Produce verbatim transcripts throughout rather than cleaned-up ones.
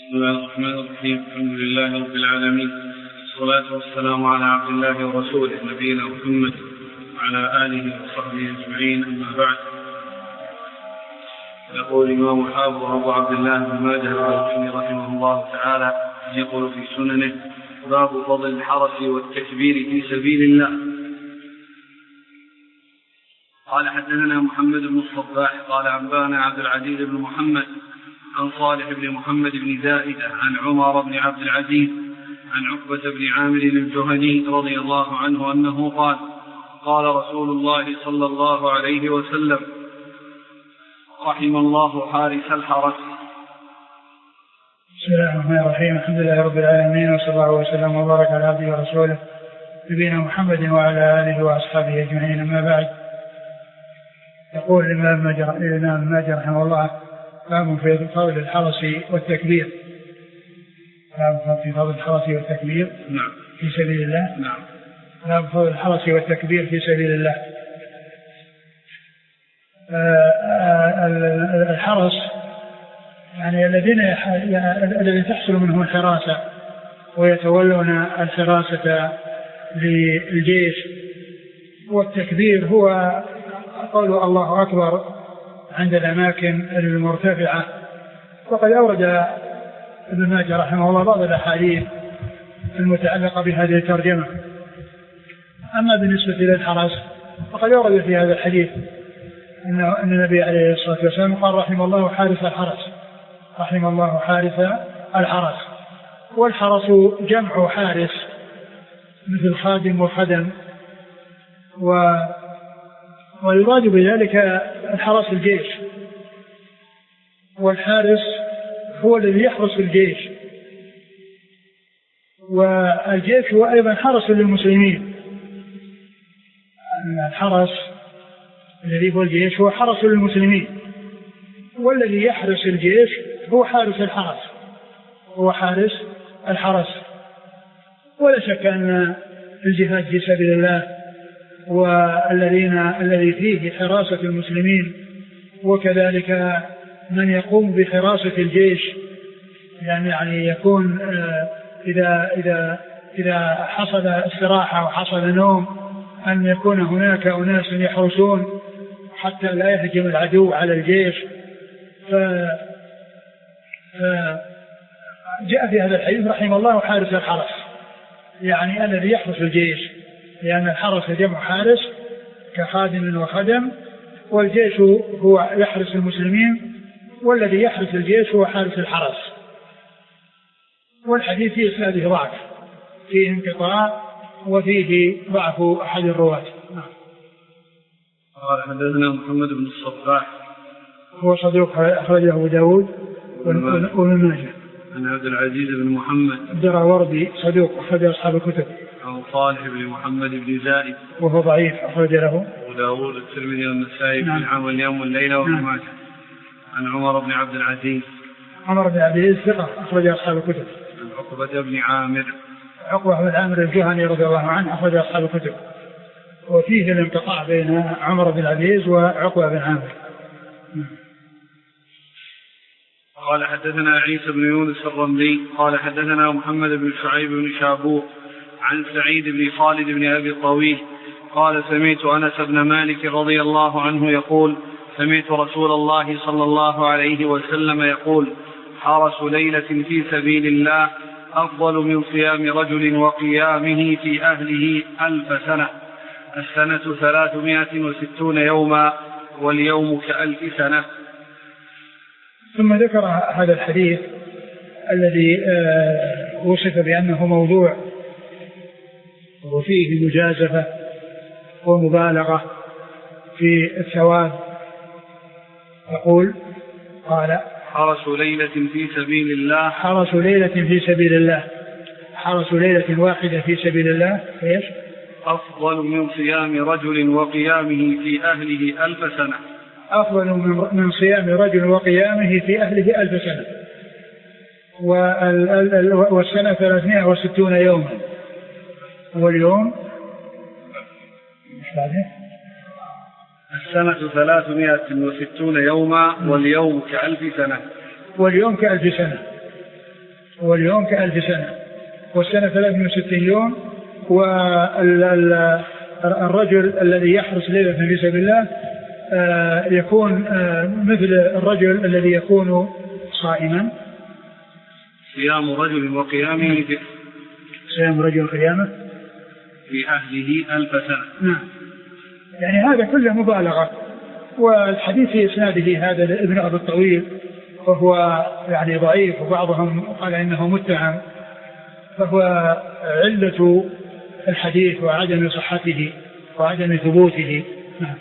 بسم الله الرحمن الرحيم. الحمد لله رب العالمين، والصلاة والسلام على عبد الله ورسوله نبينا محمد وعلى آله وصحبه أجمعين، أما بعد. يقول الإمام الحافظ أبو عبد الله بن ماجه القزويني رحمه الله تعالى يقول في سننه: باب فضل الحرس والتكبير في سبيل الله. قال: حدثنا محمد بن الصباح قال أنبانا عبد العزيز بن محمد عن صالح بن محمد بن زائدة عن عمر بن عبد العزيز عن عقبة بن عامر الجهني رضي الله عنه أنه قال: قال رسول الله صلى الله عليه وسلم: رحم الله حارس الحرس. بسم الله الرحمن الرحيم. الحمد لله رب العالمين، وصلى الله وسلم وبارك على عبده ورسوله نبينا محمد وعلى آله وأصحابه أجمعين، أما بعد. يقول الإمام ماجه رحمه الله: باب في فضل الحرس والتكبير. باب في فضل الحرس والتكبير نعم في سبيل الله. نعم باب فضل الحرس والتكبير في سبيل الله. الحرس يعني الذين الذين تحصل منهم الحراسة ويتولون الحراسة للجيش. والتكبير هو قول الله أكبر عند الأماكن المرتفعة. وقد أورد ابن ماجه رحمه الله بعض الأحاديث المتعلقة بهذه الترجمة. أما بالنسبة للحرس فقد أورد في هذا الحديث أن النبي عليه الصلاة والسلام قال: رحم الله حارس الحرس. رحم الله حارس الحرس. والحرس جمع حارس مثل خادم وخدم، و ويراد بذلك الحرس الجيش. والحارس هو الذي يحرس الجيش، والجيش هو أيضا حرس للمسلمين. الحرس الذي هو الجيش هو حرس للمسلمين، والذي يحرس الجيش هو حارس الحرس هو حارس الحرس. ولا شك أن الجهاد في سبيل الله والذين الذي فيه حراسة المسلمين، وكذلك من يقوم بحراسة الجيش، يعني, يعني يكون إذا, إذا, إذا حصل استراحة وحصل نوم أن يكون هناك أناس يحرسون حتى لا يهجم العدو على الجيش. فجاء في هذا الحديث: رحم الله حارس الحرس، يعني الذي يحرس الجيش، لأن الحرس جمع حارس كخادم وخدم، والجيش هو يحرس المسلمين، والذي يحرس الجيش هو حارس الحرس. والحديث فيه إسناده ضعف، فيه انقطاع وفيه ضعف أحد الرواة. قال: حدثنا محمد بن الصباح هو صدوق أخرجه أبو داود وابن ماجه. عن عبد العزيز بن محمد الدراوردي صدوق أخرج أصحاب الكتب. عن صالح بن محمد بن زائد وهو ضعيف أخرج له أبو داود الترمذي والنسائي في نعم. العام واليوم والليلة وابن نعم. ماجه. عن عمر بن عبد العزيز عمر بن عبد العزيز ثقة أخرج أصحاب الكتب. عن عقبة بن عامر عقبة بن عامر الجهني رضي الله عنه أخرج أصحاب الكتب. وفيه الانقطاع بين عمر بن العزيز وعقبة بن عامر. قال: حدثنا عيسى بن يونس الرملي قال: حدثنا محمد بن شعيب بن شابور عن سعيد بن خالد بن أبي الطويل قال: سمعت أنس بن مالك رضي الله عنه يقول: سمعت رسول الله صلى الله عليه وسلم يقول: حرس ليلة في سبيل الله أفضل من صيام رجل وقيامه في أهله ألف سنة. السنة ثلاثمائة وستون يوما، واليوم كألف سنة. ثم ذكر هذا الحديث الذي وصف بأنه موضوع وفيه مجازفة ومبالغة في الثواب. يقول: قال: حرس ليلة في سبيل الله حرس ليلة في سبيل الله حرس ليلة واحدة في سبيل الله إيش؟ أفضل من صيام رجل وقيامه في أهله ألف سنة. أفضل من صيام رجل وقيامه في أهله ألف سنة. والسنة ثلاثمائة وستون يوما، واليوم السنة ثلاثمائة وستون يوما، واليوم كألف سنة. واليوم كألف سنة. واليوم كألف سنة، والسنة ثلاثمائة وستين يوم. والرجل الذي يحرس ليلة في سبيل الله يكون مثل الرجل الذي يكون صائما. صيام رجل وقيامه في صيام رجل قيامه في أهله ألف سنة. نعم، يعني هذا كله مبالغة. والحديث في إسناده هذا ابن أبي الطويل وهو يعني ضعيف، وبعضهم قال إنه متهم، فهو علة الحديث وعدم صحته وعدم ثبوته. نعم.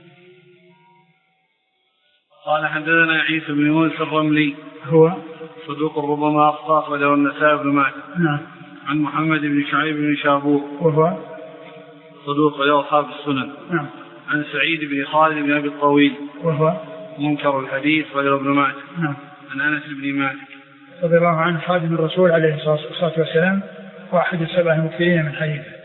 قال حدثنا عيسى بن يونس الرملي هو صدوق ربما أخطأ وله النسائي بن ماجه. نعم. عن محمد بن شعيب بن شابور وهو صدوق له أصحاب السنن. نعم. عن سعيد بن خالد بن أبي الطويل وهو منكر الحديث وله ابن ماجه. نعم. عن أنس بن مالك رضي الله عنه خادم الرسول عليه الصلاة والسلام واحد السبع المكثرين من حديثه.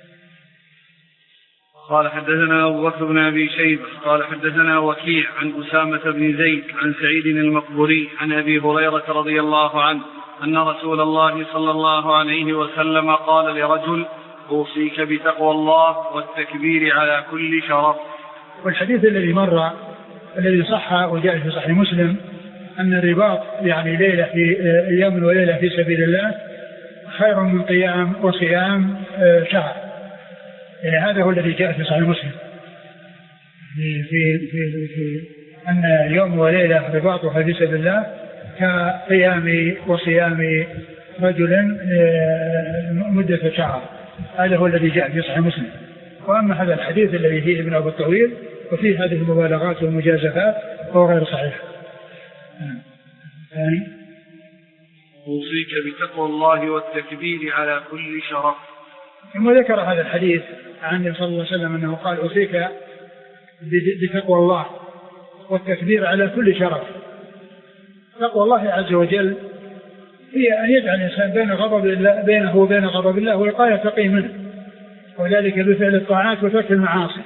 قال حدثنا أبو بكر بن أبي شيبة قال حدثنا وكيع عن أسامة بن زيد عن سعيد المقبوري عن أبي هريرة رضي الله عنه أن رسول الله صلى الله عليه وسلم قال لرجل أوصيك بتقوى الله والتكبير على كل شرف. والحديث الذي مر الذي صح وجاء في صحيح مسلم أن الرباط يعني ليلة في يوم وليلة في سبيل الله خير من قيام وصيام شهر. يعني هذا هو الذي جاء في صحيح مسلم في, في, في, في أن يوم وليلة رباطها في سبيل الله كقيام وصيام رجل مدة شهر. هذا هو الذي جاء في صحيح مسلم. وأما هذا الحديث الذي فيه ابن أبي الطويل وفيه هذه المبالغات والمجازفات فهو غير صحيح. ثاني أوصيك بتقوى الله والتكبير على كل شرف. ثم ذكر هذا الحديث عن النبي صلى الله عليه وسلم أنه قال أوصيك بتقوى الله والتكبير على كل شرف. تقوى الله عز وجل هي أن يجعل الإنسان بين غضب الله بينه وبين غضب الله ويقاية تقي منه، وذلك بفعل الطاعات وترك المعاصي.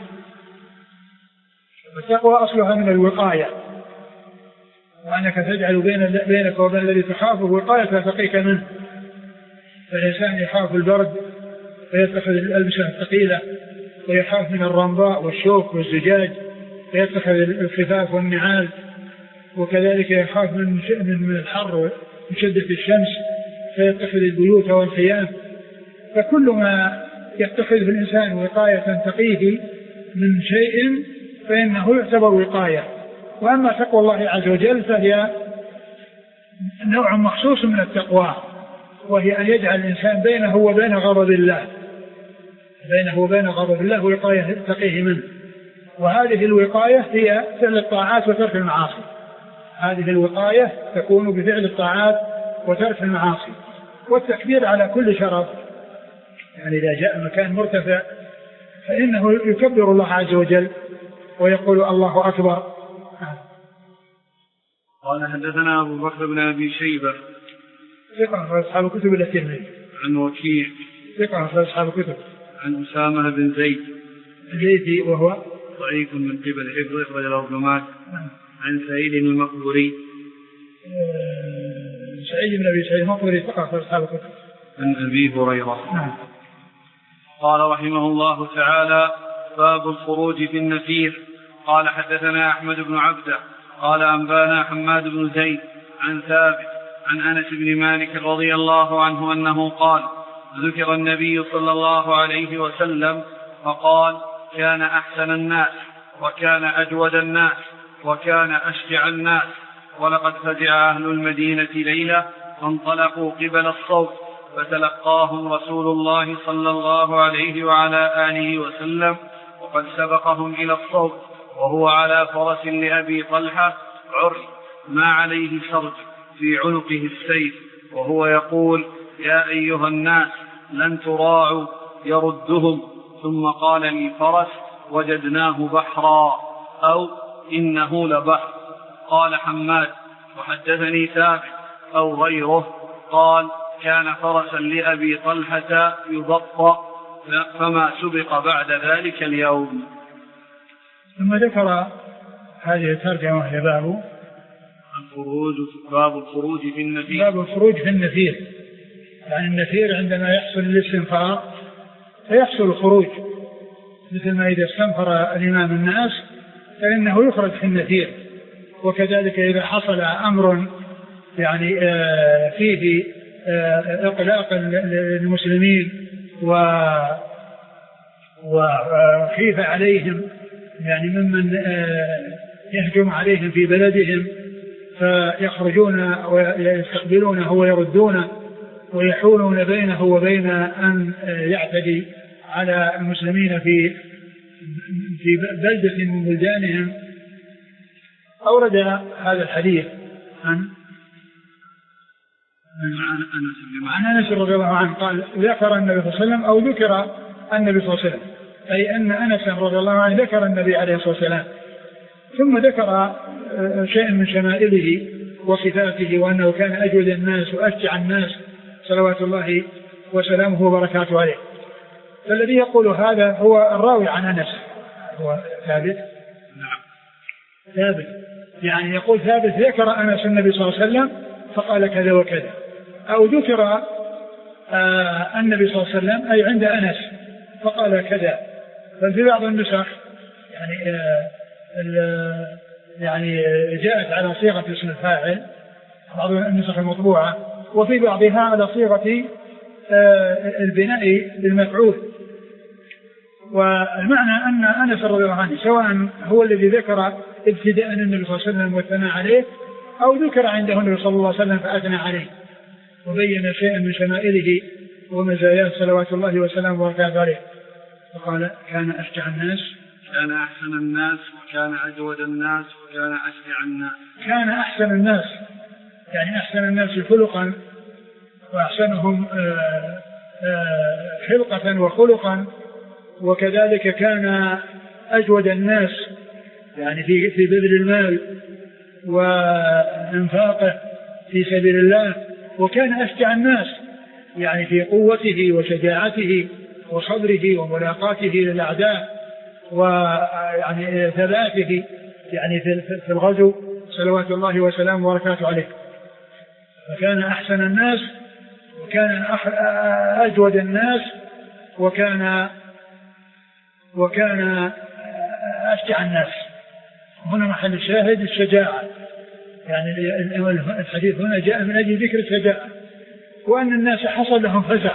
والتقوى أصلها من الوقاية، وأنك تجعل بين بينك وبين الذي تخافه وقاية تقيك منه. فالإنسان يخاف البرد ويتخذ الألبسة الثقيلة، ويخاف من الرمضاء والشوك والزجاج ويتخذ الخفاف والنعال، وكذلك يخاف من من الحر ومن شدة الشمس فيتخذ البيوت والخيام. فكل ما يتخذ الإنسان وقاية تقيه من شيء فإنه يعتبر وقاية. وأما تقوى الله عز وجل فهي نوع مخصوص من التقوى، وهي أن يجعل الإنسان بينه وبين غضب الله بينه وبين غضب الله وقاية تقيه منه. وهذه الوقاية هي فعل الطاعات وترك المعاصي. هذه الوقاية تكون بفعل الطاعات وترك المعاصي. والتكبير على كل شرف، يعني إذا جاء مكان مرتفع فإنه يكبر الله عز وجل ويقول الله أكبر. قال حدثنا أبو بكر بن أبي شيبة ثقة في أصحاب الكتب الترمذي. عن وكيع ثقة في أصحاب الكتب. عن أسامة بن زيد زيدي وهو ضعيف من قبل حفظه أخرج له ابن ماجه. عن سعيد المقبوري سعيد بن أبي سعيد المقبوري ثقة في أصحاب الكتب. عن أبي هريرة. نعم. قال رحمه الله تعالى: باب الخروج في النفير. قال حدثنا أحمد بن عبده قال أنبانا حماد بن زيد عن ثابت عن أنس بن مالك رضي الله عنه أنه قال: ذكر النبي صلى الله عليه وسلم فقال: كان أحسن الناس وكان أجود الناس وكان أشجع الناس، ولقد فزع أهل المدينة ليلة فانطلقوا قبل الصوت فتلقاهم رسول الله صلى الله عليه وعلى آله وسلم وقد سبقهم إلى الصوت وهو على فرس لأبي طلحة عري ما عليه سرج في عنقه السيف، وهو يقول: يا أيها الناس لن تراعوا يردهم. ثم قال للفرس: وجدناه بحرا، أو إنه لبحر. قال حماد: وحدثني ثابت أو غيره قال: كان فرسا لأبي طلحة يبطأ فما سبق بعد ذلك اليوم. ثم ذكر هذه الترجمة لبابه الخروج باب الخروج في النفير. باب الخروج في النفير، يعني النفير عندما يحصل الاستنفار فيحصل الخروج، مثل ما إذا استنفر الإمام الناس فإنه يخرج في النفير، وكذلك إذا حصل أمر يعني فيه إقلاق المسلمين وخيف عليهم يعني ممن يهجم عليهم في بلدهم فيخرجون ويستقبلونه ويردونه ويحولون بينه وبين أن يعتدي على المسلمين في في بلدة من بلدانهم. أورد هذا الحديث عن عن أنس رضي الله عنه قال ذكر النبي صلى الله عليه وسلم أو ذكر النبي صلى الله عليه وسلم، أي أن أنس رضي الله عنه ذكر النبي عليه الصلاة والسلام، ثم ذكر شيء من شمائله وصفاته وأنه كان أجود الناس وأشجع الناس صلوات الله وسلامه وبركاته عليه. فالذي يقول هذا هو الراوي عن أنس، هو ثابت نعم ثابت يعني يقول ثابت ذكر أنس النبي صلى الله عليه وسلم فقال كذا وكذا، أو ذكر آه النبي صلى الله عليه وسلم أي عند أنس فقال كذا. ففي بعض النسخ يعني آه يعني جاءت على صيغة اسم الفاعل، بعض النسخ المطبوعة، وفي بعضها على صيغة آه البناء للمفعول. والمعنى أن أنس رضي الله عنه سواء هو الذي ذكر ابتداء النبي صلى الله عليه وسلم والثناء عليه، أو ذكر عنده النبي صلى الله عليه وسلم فأثنى عليه وبين شيئا من شمائله ومزاياه صلوات الله وسلامه وبركاته عليه. فقال كان أشجع الناس، كان أحسن الناس، وكان أجود الناس، وكان أشجع الناس. كان أحسن الناس يعني أحسن الناس خلقا وأحسنهم خلقة وخلقا، وكذلك كان أجود الناس يعني في في بذل المال وإنفاقه في سبيل الله، وكان أشجع الناس يعني في قوته وشجاعته وصبره وملاقاته للأعداء ويعني ثباته يعني في الغزو صلوات الله وسلامه وبركاته عليه. فكان أحسن الناس وكان أجود الناس وكان وكان أشجع الناس. هنا محل الشاهد الشجاعة، يعني الحديث هنا جاء من أجل ذكر الشجاعة، وأن الناس حصل لهم فزع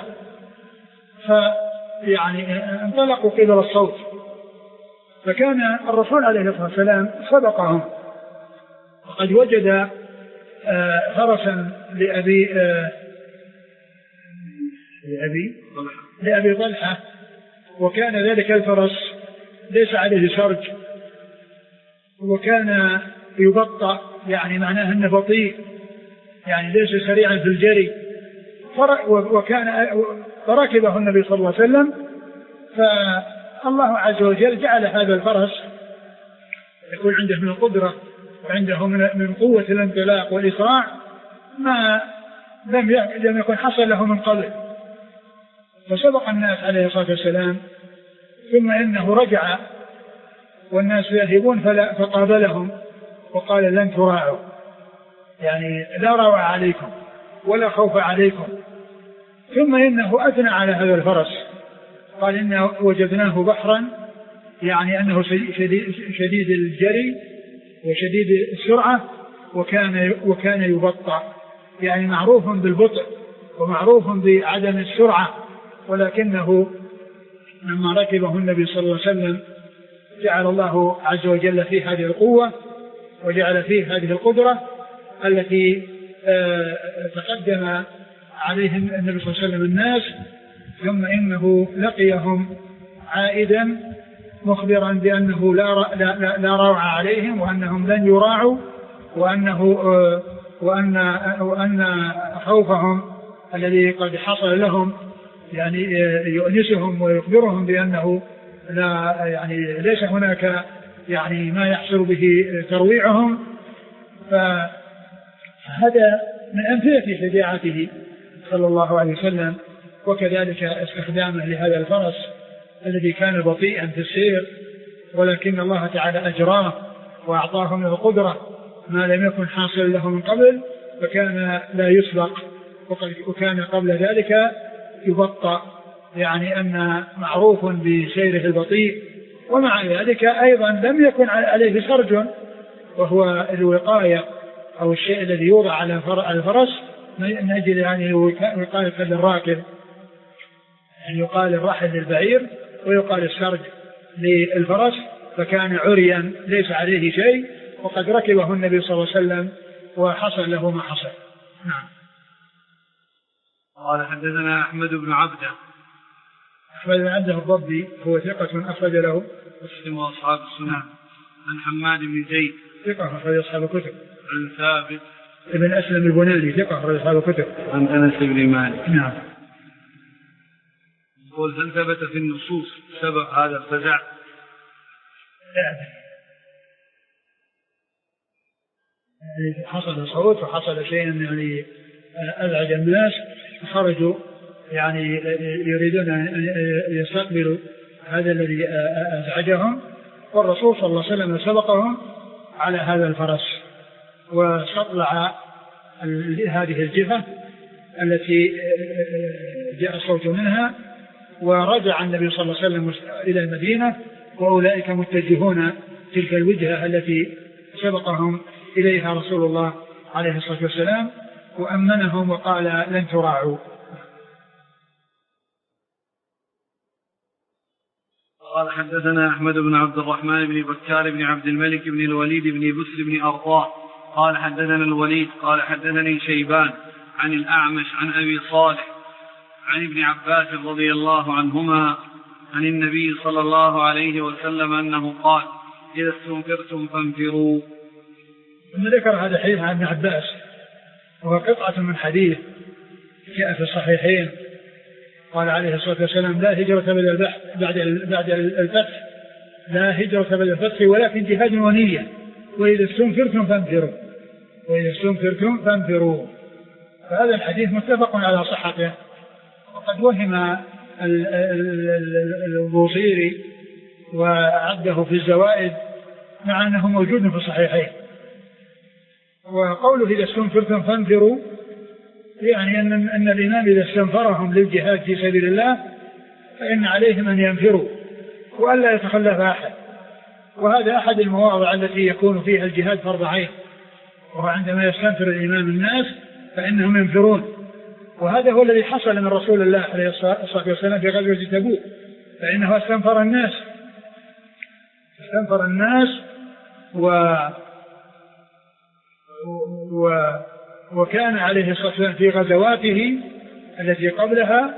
فيعني انطلقوا قبل الصوت. فكان الرسول عليه الصلاة والسلام سبقهم، وقد وجد فرسا لأبي لأبي لأبي طلحة، وكان ذلك الفرس ليس عليه سرج وكان يبطأ، يعني معناه أنه بطيء يعني ليس سريعا في الجري. وكان فركبه النبي صلى الله عليه وسلم، فالله عز وجل جعل هذا الفرس يكون عنده من القدرة وعنده من قوة الانطلاق والإسراع ما لم يكن حصل له من قبل. فسبق الناس عليه الصلاة والسلام، ثم إنه رجع والناس يذهبون فقابلهم وقال لن تراعوا، يعني لا روع عليكم ولا خوف عليكم. ثم إنه أثنى على هذا الفرس، قال إنه وجدناه بحرا، يعني أنه شديد, شديد الجري وشديد السرعة، وكان وكان يبطأ، يعني معروف بالبطء ومعروف بعدم السرعة، ولكنه لما ركبه النبي صلى الله عليه وسلم جعل الله عز وجل فيه هذه القوة وجعل فيه هذه القدرة التي تقدم عليهم النبي صلى الله عليه وسلم الناس. ثم إنه لقيهم عائدا مخبرا بأنه لا, لا, لا روع عليهم وأنهم لن يراعوا، وأنه وأن, وأن خوفهم الذي قد حصل لهم يعني يؤنسهم ويخبرهم بأنه لا يعني ليس هناك يعني ما يحصل به ترويعهم. فهذا من أمثلة شجاعته صلى الله عليه وسلم، وكذلك استخدامه لهذا الفرس الذي كان بطيئا في السير، ولكن الله تعالى أجراه وأعطاه من القدرة ما لم يكن حاصل له من قبل فكان لا يسبق، وكان قبل ذلك يبطأ، يعني أن معروف بسيره البطيء. ومع ذلك أيضا لم يكن عليه سرج، وهو الوقاية أو الشيء الذي يوضع على الفرس من أجل يعني وقاية الراكب، يعني يقال الرحل للبعير ويقال السرج للفرس، فكان عريا ليس عليه شيء، وقد ركبه النبي صلى الله عليه وسلم وحصل له ما حصل. نعم. قال حدثنا أحمد بن عبده. أحمد بن عبده الضبي هو ثقة أخرج له مسلم وأصحاب السنن. عن حماد بن زيد ثقة أخرج أصحاب الكتب. عن ثابت ابن أسلم البناني ثقة أخرج أصحاب الكتب. عن أنس بن مالك. نعم. يقول هل ثبت في النصوص سبب هذا الفزع؟ يعني حصل صوت وحصل شيء يعني أزعج الناس، خرجوا يعني يريدون أن يستقبلوا هذا الذي أزعجهم، والرسول صلى الله عليه وسلم سبقهم على هذا الفرس واستطلع هذه الجهة التي جاء الصوت منها، ورجع النبي صلى الله عليه وسلم إلى المدينة وأولئك متجهون تلك الوجهة التي سبقهم إليها رسول الله عليه الصلاة والسلام، وأمنهم وقال لن تراعوا. قال حدثنا أحمد بن عبد الرحمن بن بكار بن عبد الملك بن الوليد بن بسر بن أرطاء قال حدثنا الوليد قال حدثني شيبان عن الأعمش عن أبي صالح عن ابن عباس رضي الله عنهما عن النبي صلى الله عليه وسلم أنه قال إذا استنفرتم فانفروا. ثم ذكر هذا الحديث عن ابن عباس، وهو قطعة من حديث جاء في الصحيحين، قال عليه الصلاة والسلام لا هجرة بعد بعد الفتح، لا هجرة بعد الفتح ولكن جهاد ونية، وإذا استنفرتم فانفروا، وإذا استنفرتم فانفروا. فهذا الحديث متفق على صحته، وقد وهم البوصيري وعده في الزوائد مع أنه موجود في الصحيحين. وقوله إذا استنفرتم فانفروا يعني أن, أن الإمام إذا استنفرهم للجهاد في سبيل الله فإن عليهم أن ينفروا وألا يتخلف أحد، وهذا أحد المواضع التي يكون فيها الجهاد فرض عين، وهو عندما يستنفر الإمام الناس فإنهم ينفرون، وهذا هو الذي حصل من رسول الله عليه الصلاة والسلام في غزوة تبوك، فإنه استنفر الناس استنفر الناس و و وكان عليه الصلاة والسلام في غزواته التي قبلها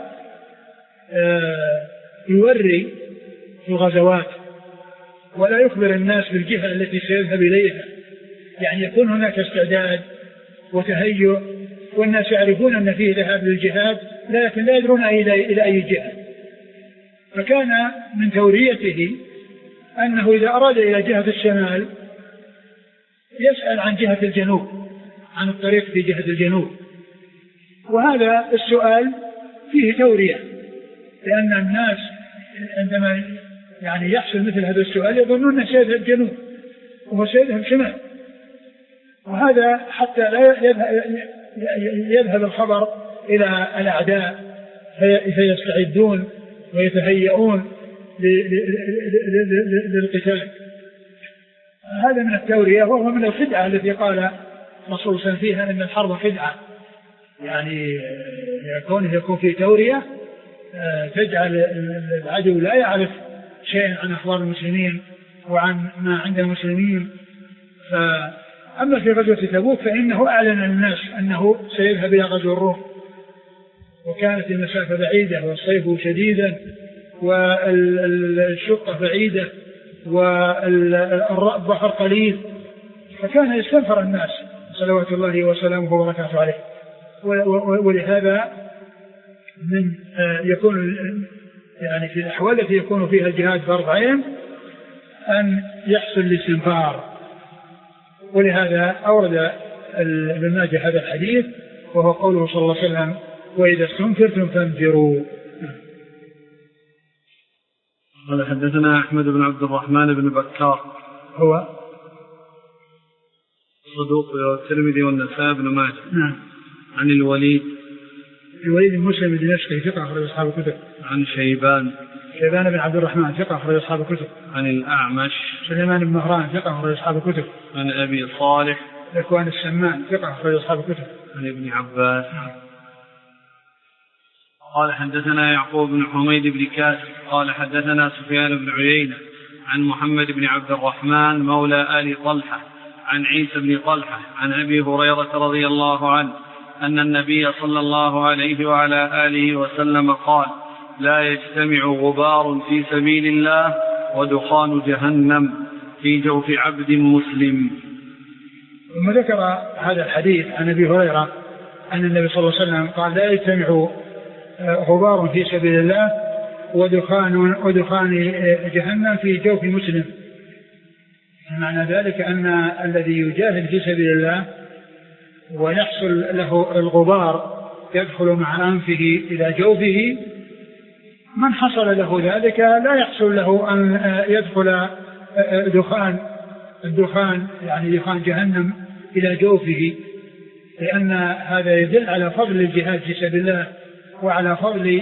يوري في الغزوات ولا يخبر الناس بالجهة التي سيذهب إليها، يعني يكون هناك استعداد وتهيؤ والناس يعرفون أن فيه ذهاب للجهاد لكن لا يدرون إلى أي جهة. فكان من توريته أنه إذا أراد إلى جهة الشمال يسأل عن جهة الجنوب، عن الطريق في جهة الجنوب، وهذا السؤال فيه تورية، لأن الناس عندما يعني يحصل مثل هذا السؤال يظنون أنه سيذهب جنوب وهو سيذهب شمال، وهذا حتى لا يذهب الخبر إلى الأعداء فيستعدون ويتهيئون للقتال. هذا من التورية، وهو من الخدعة التي قال الرسول صلى الله عليه وسلم فيها إن الحرب خدعة، يعني يكون يكون في تورية تجعل العدو لا يعرف شيئا عن أخبار المسلمين وعن ما عند المسلمين. فأما في غزوة تبوك فإنه أعلن للناس أنه سيذهب إلى غزو الروم، وكانت المسافة بعيدة والصيف شديدا والشقة بعيدة والبحر قليل، فكان يستنفر الناس صلوات الله وسلامه وبركاته عليه. ولهذا من يكون يعني في الأحوال التي يكون فيها الجهاد فرض عين أن يحصل الاستنفار، ولهذا أورد ابن ماجه هذا الحديث وهو قوله صلى الله عليه وسلم وإذا استنفرتم فانفروا. قال حدثنا أحمد بن عبد الرحمن بن بكار هو صدوق والترمذي والنسائي بن ماجه. نعم. عن الوليد الوليد بن مسلم الدمشقي ثقة أخرج أصحاب الكتب. عن شيبان شيبان بن عبد الرحمن ثقة أخرج أصحاب الكتب. عن الأعمش سليمان بن مهران ثقة أخرج أصحاب الكتب. عن أبي صالح ذكوان السمان ثقة أخرج أصحاب الكتب. عن ابن عباس. قال حدثنا يعقوب بن حميد بن كاسب قال حدثنا سفيان بن عيينة عن محمد بن عبد الرحمن مولى آل طلحة عن عيسى بن طلحة عن أبي هريرة رضي الله عنه أن النبي صلى الله عليه وعلى آله وسلم قال: لا يجتمع غبار في سبيل الله ودخان جهنم في جوف عبد مسلم. ثم ذكر هذا الحديث عن أبي هريرة أن النبي صلى الله عليه وسلم قال: لا يجتمع غبار في سبيل الله ودخان, ودخان جهنم في جوف مسلم. معنى ذلك أن الذي يجاهد في سبيل الله ويحصل له الغبار يدخل مع أنفه إلى جوفه، من حصل له ذلك لا يحصل له أن يدخل دخان الدخان يعني دخان جهنم إلى جوفه، لأن هذا يدل على فضل الجهاد في سبيل الله وعلى فضل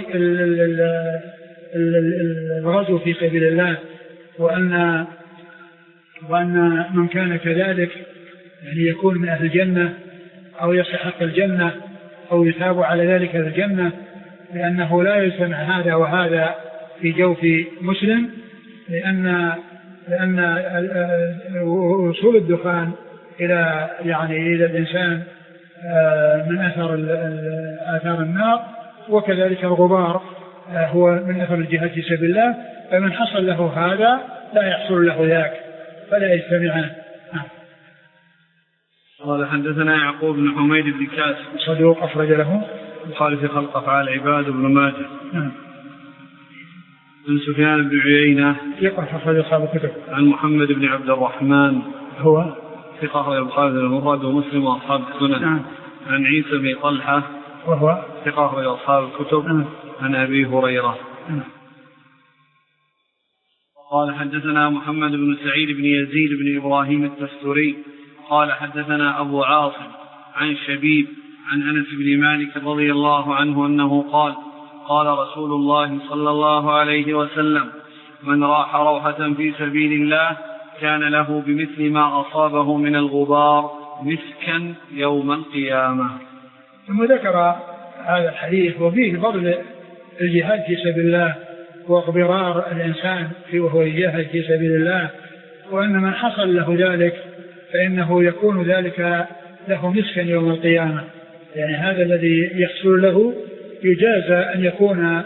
الغزو في سبيل الله، وأن وأن من كان كذلك يعني يكون من أهل الجنة أو يستحق الجنة أو يثاب على ذلك الجنة، لأنه لا يجتمع هذا وهذا في جوف مسلم، لأن لأن وصول الدخان إلى يعني إلى الإنسان من أثر آثار النار، وكذلك الغبار هو من أثر الجهاد في سبيل الله، فمن حصل له هذا لا يحصل له ذاك فلا يجتمعان. قال حدثنا يعقوب بن حميد بن كاسب صدوق أخرج له البخاري في خلق أفعال العباد بن ماجه. نعم. عن سفيان بن عيينة ثقة أخرج أصحاب الكتب. عن محمد بن عبد الرحمن هو ثقة أخرج البخاري المفرد ومسلم وأصحاب السنن. نعم. عن عيسى بن طلحة وهو ثقة أخرج أصحاب الكتب. نعم. عن أبي هريرة. نعم. قال حدثنا محمد بن سعيد بن يزيد بن إبراهيم التستري قال حدثنا أبو عاصم عن شبيب عن أنس بن مالك رضي الله عنه أنه قال: قال رسول الله صلى الله عليه وسلم: من راح روحة في سبيل الله كان له بمثل ما أصابه من الغبار مسكا يوم القيامة. ثم ذكر هذا الحديث وفيه فضل الجهاد في سبيل الله واغبرار الإنسان في وهو يجاهد في سبيل الله، وأن من حصل له ذلك فإنه يكون ذلك له مسكا يوم القيامة، يعني هذا الذي يحصل له يجازى أن يكون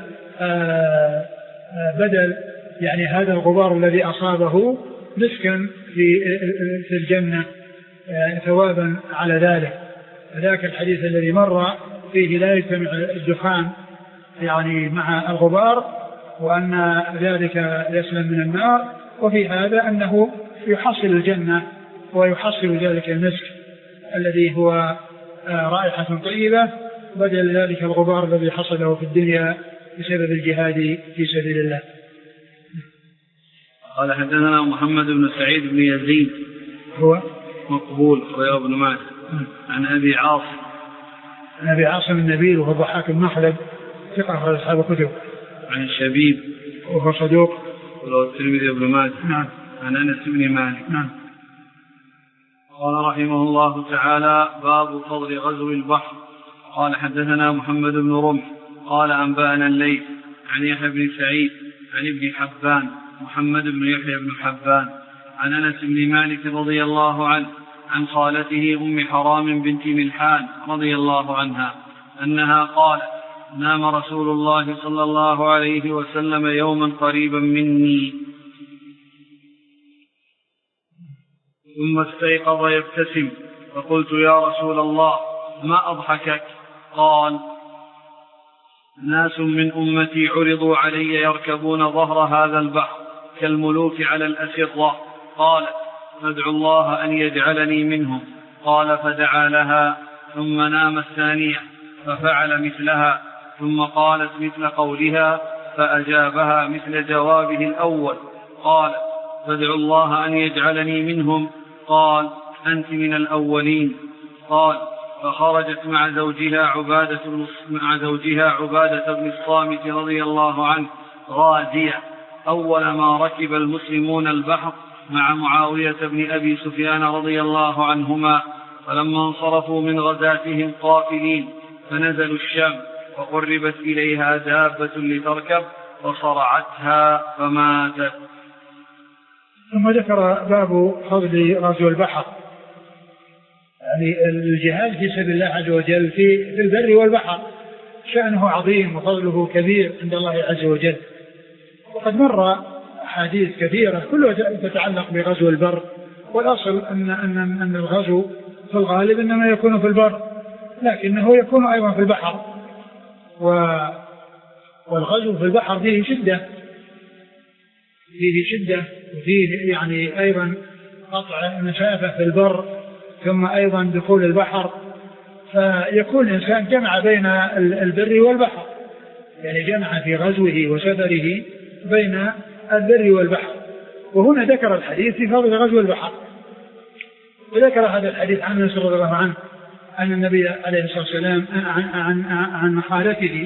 بدل يعني هذا الغبار الذي أصابه مسكا في الجنة ثوابا على ذلك. ذاك الحديث الذي مر فيه لا يجتمع الدخان يعني مع الغبار وأن ذلك يسلم من النار، وفي هذا أنه يحصل الجنة ويحصل ذلك المسك الذي هو رائحة طيبة بدل ذلك الغبار الذي حصله في الدنيا بسبب الجهاد في سبيل الله. قال حدثنا محمد بن سعيد بن يزيد هو مقبول رواه ابن ماجه. عن أبي عاصم عن أبي عاصم النبيل وهو ضحاك المخلد ثقة أخرج أصحاب الكتب. عن شبيب وهو صدوق رواه الترمذي وابن ماجه. نعم. عن أنس بن مالك. نعم. قال رحمه الله تعالى: باب فضل غزو البحر. قال حدثنا محمد بن رمح قال أنبأنا الليث عن يحيى بن سعيد عن ابن حبان محمد بن يحيى بن حبان عن أنس بن مالك رضي الله عنه عن خالته أم حرام بنت ملحان رضي الله عنها أنها قالت: نام رسول الله صلى الله عليه وسلم يوما قريبا مني ثم استيقظ يبتسم، فقلت: يا رسول الله ما أضحكك؟ قال: ناس من أمتي عرضوا علي يركبون ظهر هذا البحر كالملوك على الأسرة. قال: فادعوا الله أن يجعلني منهم. قال: فدعا لها ثم نام الثانية ففعل مثلها، ثم قالت مثل قولها فأجابها مثل جوابه الأول. قال: فادعوا الله أن يجعلني منهم. قال: أنت من الأولين. قال: فخرجت مع زوجها عبادة مع زوجها عبادة بن الصامت رضي الله عنه غازية أول ما ركب المسلمون البحر مع معاوية بن أبي سفيان رضي الله عنهما، فلما انصرفوا من غزاتهم قافلين فنزلوا الشام، فقربت إليها دابة لتركب فصرعتها فماتت. ثم ذكر باب فضل غزو البحر، يعني الجهاد في سبيل الله عز وجل في البر والبحر شأنه عظيم وفضله كبير عند الله عز وجل. وقد مر أحاديث كثيرة كلها تتعلق بغزو البر، والأصل أن, أن, أن الغزو في الغالب إنما يكون في البر، لكنه يكون أيضا في البحر. والغزو في البحر فيه شدة فيه شدة وفيه يعني أيضا قطع مسافة في البر، ثم أيضا دخول البحر، فيكون الإنسان جمع بين البر والبحر، يعني جمع في غزوه وسفره بين البر والبحر. وهنا ذكر الحديث في فضل غزو البحر، وذكر هذا الحديث عن أنس رضي الله عنه أن النبي عليه الصلاة والسلام عن عن عن خالته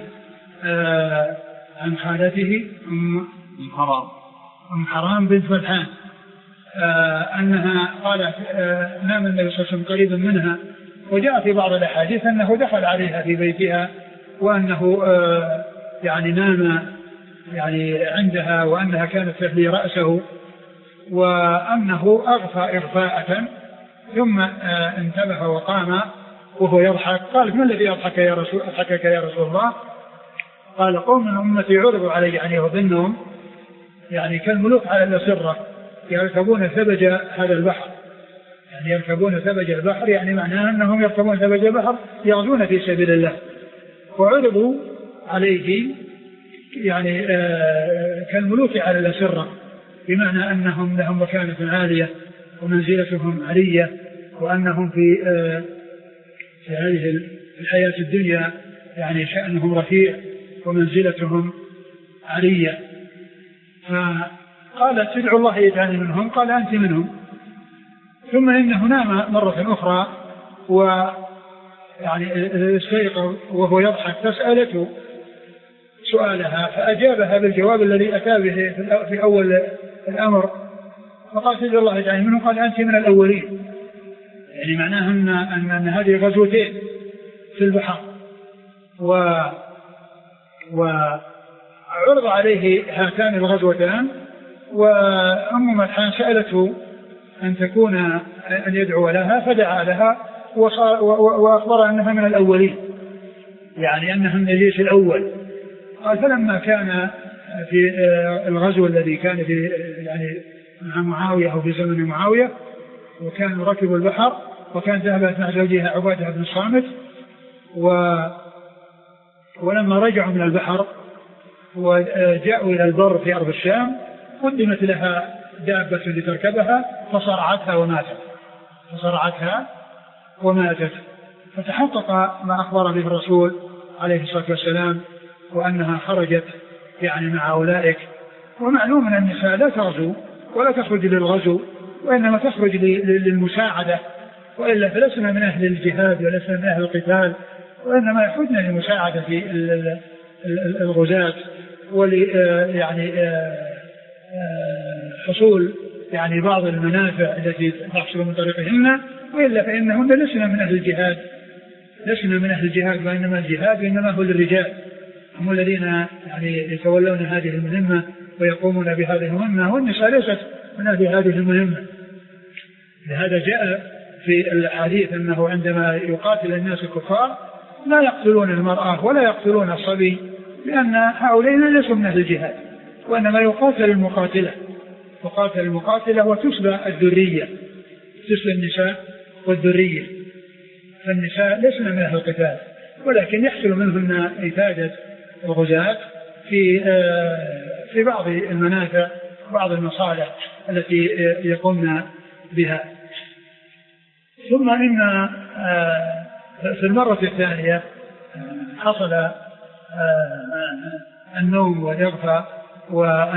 عن خالته أم حرام أم حرام بنت ملحان أنها قالت نام النبي صلى الله عليه وسلم قريبا منها، وجاء في بعض الأحاديث أنه دخل عليها في بيتها وأنه يعني نام يعني عندها، وأنها كانت تحلي رأسه، وأنه أغفى إغفاءة ثم انتبه وقام وهو يضحك. قالت: ما الذي أضحك يا رسول أضحكك يا رسول الله؟ قال: قوم من أمتي عرضوا علي، يعني يظنهم يعني كالملوك على الأسرة يركبون ثبج هذا البحر، يعني يركبون ثبج البحر، يعني معناه أنهم يركبون ثبج البحر يغزون في سبيل الله. وعرضوا عليه يعني آه كالملوك على الأسرة، بمعنى أنهم لهم مكانة عالية ومنزلتهم عالية، وأنهم في آه في هذه الحياة الدنيا يعني شأنهم رفيع ومنزلتهم عالية. فقالت: تدعو الله يجعلني منهم. قال: أنت منهم. ثم إنه نام مرة أخرى ويعني استيقظ وهو يضحك، فسألته سؤالها فأجابها بالجواب الذي أتى به في أول الأمر، فقال: تدعو الله يجعلني منهم. قال: أنت من الأولين، يعني معناه أن, أن, أن هذه غزوتين في البحر. و وعرض عليه هاتان الغزوتان، وأم ملحان سألته أن تكون أن يدعو لها فدعا لها، وأخبر أنها من الأولين، يعني أنها من الجيش الأول. قال: فلما كان في الغزو الذي كان في يعني مع معاوية أو في زمن معاوية، وكانوا ركبوا البحر، وكان ذهبت مع زوجها عبادة بن الصامت، و ولما رجعوا من البحر وجاءوا إلى البر في أرض الشام قدمت لها دابة لتركبها فصرعتها وماتت فصرعتها وماتت فتحقق ما أخبر به الرسول عليه الصلاة والسلام، وأنها خرجت يعني مع أولئك. ومعلوم أن النساء لا تغزو ولا تخرج للغزو، وإنما تخرج للمساعدة، وإلا فلسنا من أهل الجهاد ولسنا من أهل القتال، وإنما يحدنا للمساعدة في الغزاة ول يعني حصول يعني بعض المنافع التي تحصل من طريقهن، وإلا فإنهن لسنا من أهل الجهاد لسنا من أهل الجهاد وإنما الجهاد إنما هو للرجال، هم الذين يعني يتولون هذه المهمة ويقومون بهذه المهمة، والنساء ليست من أهل هذه المهمة. لهذا جاء في الحديث أنه عندما يقاتل الناس الكفار لا يقتلون المرأة ولا يقتلون الصبي، لأن هؤلاء ليسوا من أهل الجهاد، وإنما يقاتل المقاتلة يقاتل المقاتلة وتسبى الذرية، تسبى النساء والذرية. فالنساء ليسن من أهل القتال، ولكن يحصل منهن إفادة الغزاة في في بعض المنافع بعض المصالح التي يقومن بها. ثم إن في المرة الثانية حصل النوم والإغفاء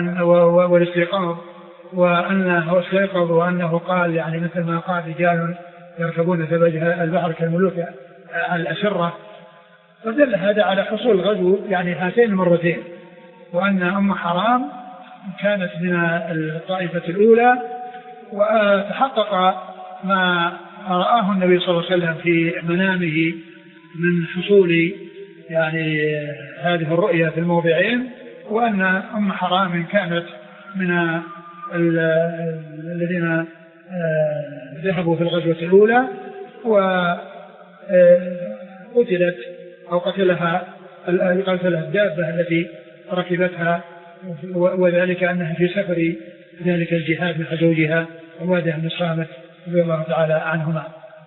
والاستيقاظ، وأنه استيقظ وأنه قال يعني مثل ما قال رجال يركبون ثلج البحر كالملوك على الأسرة، فدل هذا على حصول الغزو يعني هاتين المرتين، وأن أم حرام كانت من الطائفة الأولى، وتحقق ما رآه النبي صلى الله عليه وسلم في منامه من حصول يعني هذه الرؤية في الموضعين، وأن أم حرام كانت من الذين ذهبوا في الغزوة الأولى وقتلت أو قتلها قتلها الدابة التي ركبتها، وذلك أنها في سفر ذلك الجهاد مع زوجها عبادة بن الصامت رضي الله تعالى عنهما.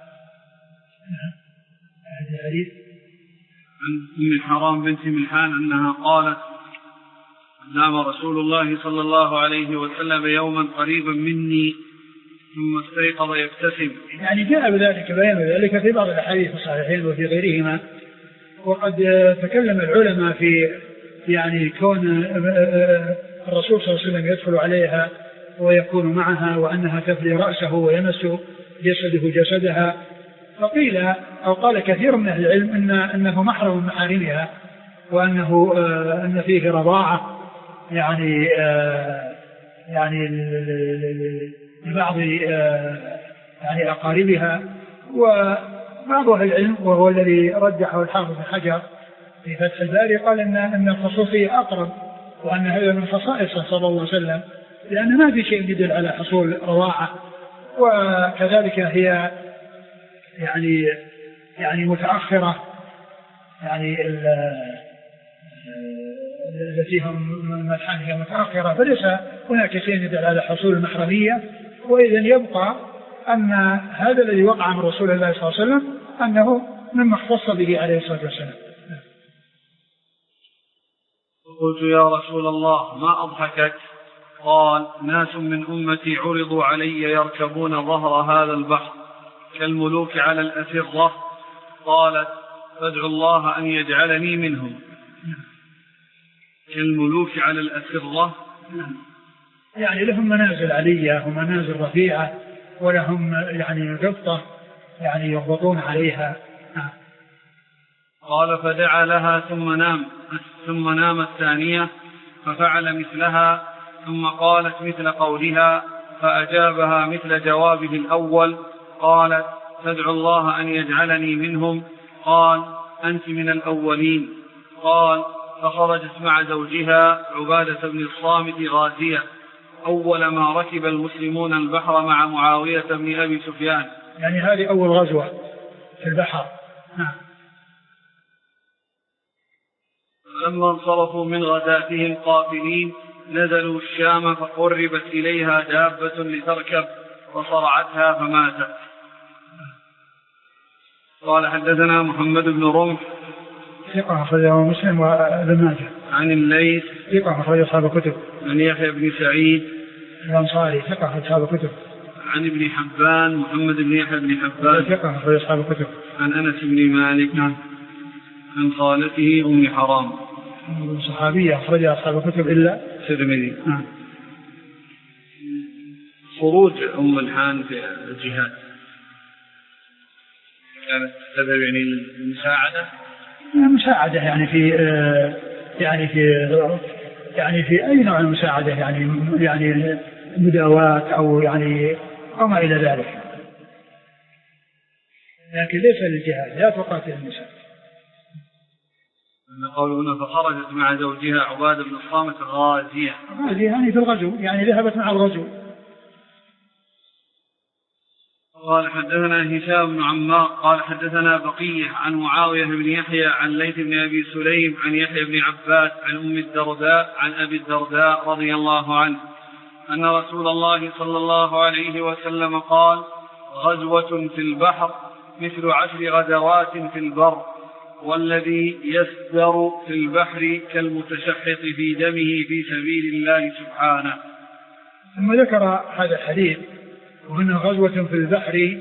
هذا الحديث عن أم حرام بنت ملحان أنها قالت: نام رسول الله صلى الله عليه وسلم يوما قريبا مني ثم استيقظ يبتسم. يعني جاء بذلك بيان ذلك في بعض الأحاديث الصحيحين وفي غيرهما، وقد تكلم العلماء في يعني كون الرسول صلى الله عليه وسلم يدخل عليها ويكون معها، وأنها تفلي رأسه ويمس جسده جسدها، فقيل أو قال كثير من أهل العلم إن أنه محرم من محارمها، وأنه أن فيه رضاعة يعني يعني لبعض يعني أقاربها. وبعض أهل العلم وهو الذي رجحه الحافظ بن حجر في فتح الباري قال إن أن الخصوصية أقرب، وأن هذا من خصائصه صلى الله عليه وسلم، لأن ما في شيء يدل على حصول رضاعة، وكذلك هي يعني يعني متأخرة، يعني التي هم ملحان هي متأخرة، فليس هناك شيء يدل على حصول المحرمية. وإذا يبقى أن هذا الذي وقع من رسول الله صلى الله عليه وسلم أنه مما اختص به عليه الصلاة والسلام. قلت: يا رسول الله ما أضحكك؟ قال: ناس من أمتي عرضوا علي يركبون ظهر هذا البحر كالملوك على الأسرة. قالت: فادعوا الله أن يجعلني منهم. كالملوك على الأسرة يعني لهم منازل علية ومنازل رفيعة، ولهم يعني ربطة يعني يربطون عليها. قال: فدعا لها ثم نام ثم نام الثانية ففعل مثلها، ثم قالت مثل قولها فأجابها مثل جوابه الأول. قالت: فادعوا الله أن يجعلني منهم. قال: أنت من الأولين. قال: فخرجت مع زوجها عبادة بن الصامت غازية أول ما ركب المسلمون البحر مع معاوية بن أبي سفيان. يعني هذه أول غزوة في البحر. نعم. فلما انصرفوا من غزاتهم قافلين نزلوا الشام، فقربت إليها دابة لتركب وصرعتها فماتت. قال: حدثنا محمد بن رمح ثقة أخرجه مسلم وابن ماجه. عن الليث ثقة أخرج أصحاب الكتب. عن يحيى بن سعيد الأنصاري ثقة أخرج أصحاب الكتب. عن ابن حبان محمد بن يحيى بن حبان ثقة أخرج أصحاب الكتب. عن أنس بن مالك نعم. عن خالته أم حرام صحابية أخرج أصحاب الكتب إلا الترمذي. نعم. خروج أم الحان في الجهاد كانت تذهب يعني للمساعدة مساعدة يعني في يعني في يعني في أي نوع المساعدة، يعني يعني مداواة أو يعني أو ما إلى ذلك، لكن ليس للجهاد، لا تقاتل النساء. قولنا فخرجت مع زوجها عبادة بن الصامت غازية. غازية يعني في الغزو، يعني ذهبت مع الغزو. قال: حدثنا هشام بن عمار قال: حدثنا بقية عن معاوية بن يحيى عن ليث بن أبي سليم عن يحيى بن عباس عن أم الدرداء عن أبي الدرداء رضي الله عنه أن رسول الله صلى الله عليه وسلم قال: غزوة في البحر مثل عشر غزوات في البر، والذي يسدر في البحر كالمتشحط في دمه في سبيل الله سبحانه. ثم ذكر هذا الحديث وهنا غزوة في البحر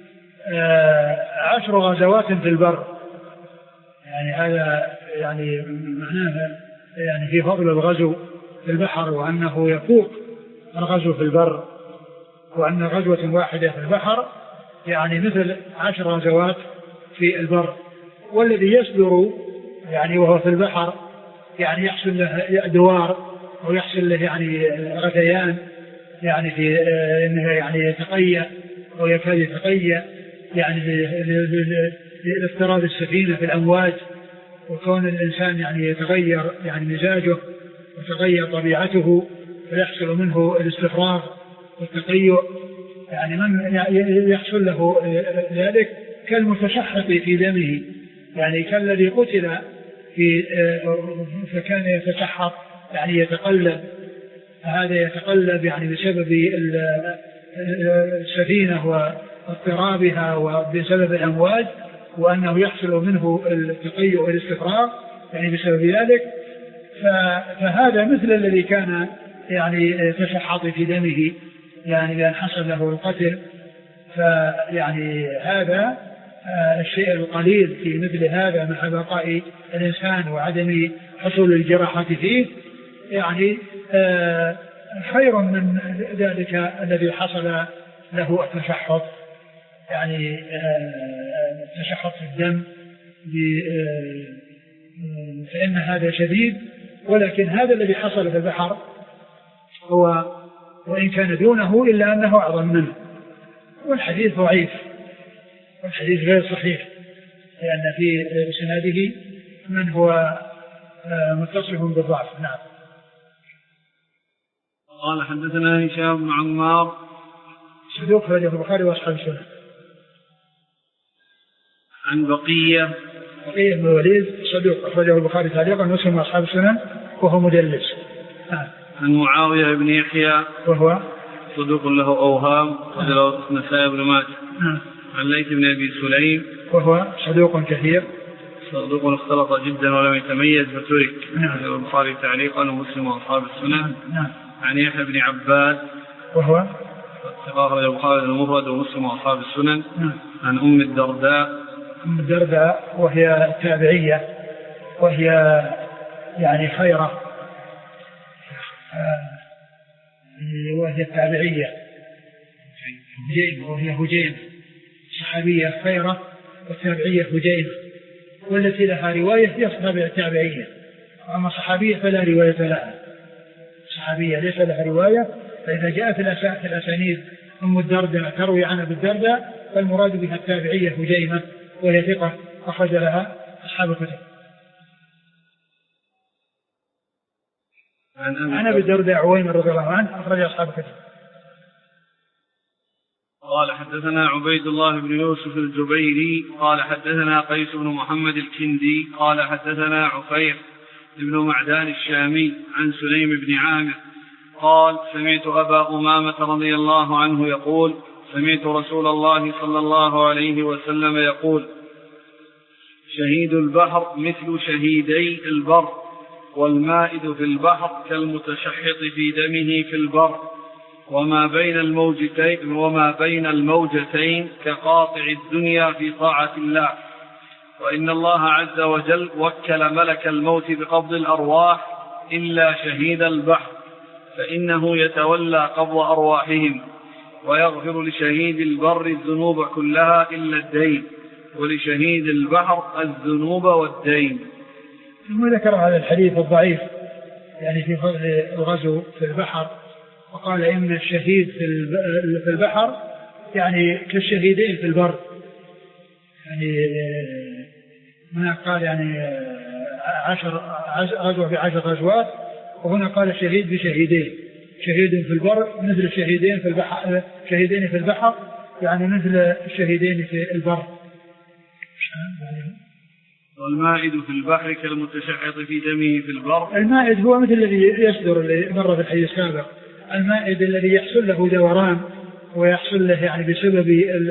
عشر غزوات في البر، يعني هذا يعني معناها يعني في فضل الغزو في البحر، وأنه يفوق الغزو في البر، وأن غزوة واحدة في البحر يعني مثل عشر غزوات في البر. والذي يصدر يعني وهو في البحر يعني يحصل له دوار ويحصل له يعني غثيان يعني في انه يعني يتقيأ او يكاد يتقيأ يعني لاضطراب السفينة في الامواج، وكون الانسان يعني يتغير يعني مزاجه وتغير طبيعته فيحصل منه الاستفراغ والتقيؤ. يعني من يحصل له ذلك كالمتشحط في دمه، يعني كالذي قتل في فكان يتشحط يعني يتقلب، هذا يتقلب يعني بسبب السفينة واضطرابها وبسبب الأمواج، وأنه يحصل منه التقيؤ والاستفراغ يعني بسبب ذلك. فهذا مثل الذي كان يعني يتشحط في دمه يعني لأن حصل له القتل. فيعني هذا الشيء القليل في مثل هذا مع بقاء الإنسان وعدم حصول الجراحة فيه يعني خير من ذلك الذي حصل له التشحط يعني التشحط في الدم، فإن هذا شديد. ولكن هذا الذي حصل في البحر هو وإن كان دونه إلا أنه أعظم منه، والحديث ضعيف والحديث غير صحيح لأن في سناده من هو متصف بالضعف. نعم. قال حدثنا هشام بن عمار صدوق أخرجه البخاري وأصحاب السنن. عن بقية بقية بن الوليد صدوق أخرجه البخاري تعليقا ومسلم وأصحاب السنن وهو مدلس. نعم. عن معاوية بن يحيى وهو صدوق له أوهام وله النسائي بن ماجه. نعم. عن ليث بن أبي سليم وهو صدوق كثير صدوق اختلط جدا ولم يتميز فترك. نعم. البخاري تعليقا ومسلم وأصحاب السنن. نعم. عن يحيى بن عباد وهو أخرجه البخاري المفرد ومسلم وأصحاب السنن. نعم. عن أم الدرداء أم الدرداء وهي التابعية وهي يعني خيرة وهي التابعية هجيم وهي هجيم صحابية خيرة والتابعية هجيم، والتي لها رواية هي التابعية، أما صحابية فلا رواية لها. صحابية ليس لها رواية، فإذا جاءت الأسانيد أم الدرداء تروي عن أبي الدرداء فالمراد بها التابعية هجيمة وهي ثقة أخرج لها أصحاب الكتب. عن أبي الدرداء عويمر رضي الله عنه أخرج أصحاب الكتب. قال حدثنا عبيد الله بن يوسف الزبيري قال حدثنا قيس بن محمد الكندي قال حدثنا عفير بن معدان الشامي عن سليم بن عامر قال سمعت أبا أمامة رضي الله عنه يقول سمعت رسول الله صلى الله عليه وسلم يقول شهيد البحر مثل شهيدي البر، والمائد في البحر كالمتشحط في دمه في البر، وما بين الموجتين وما بين الموجتين كقاطع الدنيا في طاعة الله. وإن الله عز وجل وكل ملك الموت بقبض الأرواح إلا شهيد البحر، فإنه يتولى قبض أرواحهم، ويغفر لشهيد البر الذنوب كلها إلا الدين، ولشهيد البحر الذنوب والدين. ثم ذكر هذا الحديث الضعيف يعني في فضل الغزو في البحر، وقال إن الشهيد في البحر يعني كالشهيدين في البر، يعني هنا قال يعني عشر غزوة في عشر غزوات، وهنا قال الشهيد بشهيدين، شهيد في البر مثل الشهيدين في البحر، شهيدين في البحر يعني مثل الشهيدين في البر. والمائد في البحر كالمتشحط في دمه في البر. المائد هو مثل الذي يصدر اللي مر في الحديث السابق، المائد الذي يحصل له دوران ويحصل له يعني بسبب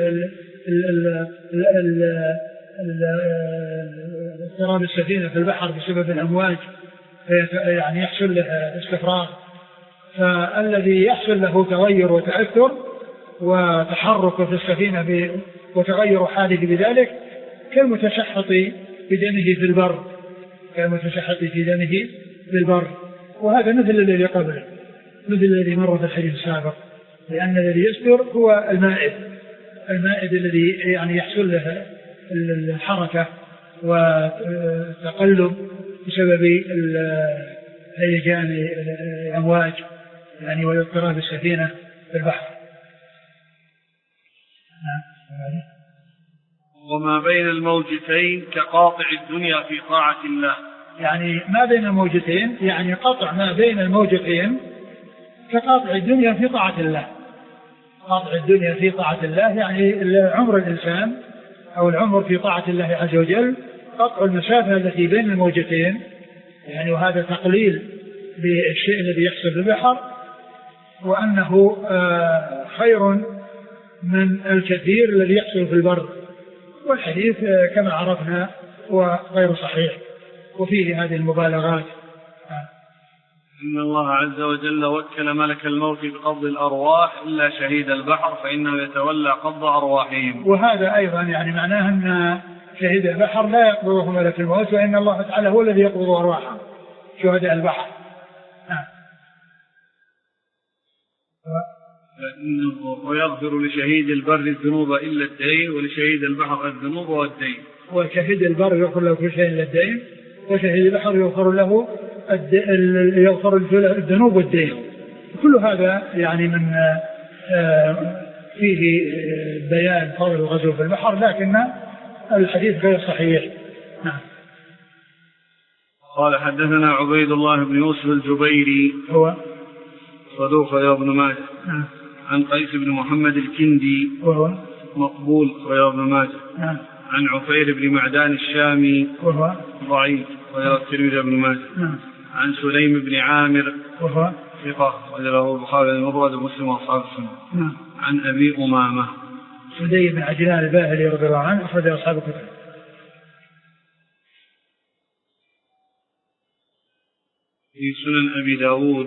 اضطراب السفينة في البحر بسبب الأمواج يعني يحصل له استفراغ. فالذي يحصل له تغير وتأثر وتحرك في السفينة وتغير حاله بذلك كالمتشحط في دمه في البر، كالمتشحط في دمه في البر. وهذا مثل الذي قبله، مثل الذي مر في الحديث السابق، لأن الذي يستر هو المائد المائد الذي يعني يحصل له الحركة والتقلب بسبب هيجان الأمواج يعني واضطراب السفينة في البحر. وما بين الموجتين كقاطع الدنيا في طاعة الله. يعني ما بين الموجتين يعني قطع ما بين الموجتين كقاطع الدنيا في طاعة الله. قاطع الدنيا في طاعة الله يعني عمر الإنسان أو العمر في طاعة الله عز وجل قطع المسافة التي بين الموجتين يعني، وهذا تقليل بالشيء الذي يحصل في البحر، وأنه خير من الكثير الذي يحصل في البر. والحديث كما عرفنا هو غير صحيح وفيه هذه المبالغات. إن الله عز وجل وكل ملك الموت بقبض الأرواح إلا شهيد البحر فإنه يتولى قبض أرواحهم. وهذا أيضا يعني معناه أن شهيد البحر لا يقبضه ملك الموت، وإن الله تعالى هو الذي يقبض أرواحهم شهداء البحر. ويغفر لشهيد البر الذنوب إلا الدين ولشهيد البحر الذنوب والدين. وشهيد البر يغفر له كل شيء إلا الدين، وشهيد البحر يغفر له يغفر الذنوب والدين. كل هذا يعني من فيه بيان فضل الغزو في البحر، لكن الحديث غير صحيح. نعم. قال حدثنا عبيد الله بن يوسف الجبيري هو صدوق يا ابن ماجه. نعم. عن قيس بن محمد الكندي وهو مقبول يا ابن ماجه. نعم. عن عفير بن معدان الشامي وهو ضعيف ويرى الترمذي بن ماجه. نعم. عن سليم بن عامر وهو ثقة وله البخاري المفرد ومسلم واصحاب السنة. نعم. عن أبي أمامة سدي بن عجلان الباهلي رضي الله عنه أخرج أصحاب الكتب. في سنن أبي داود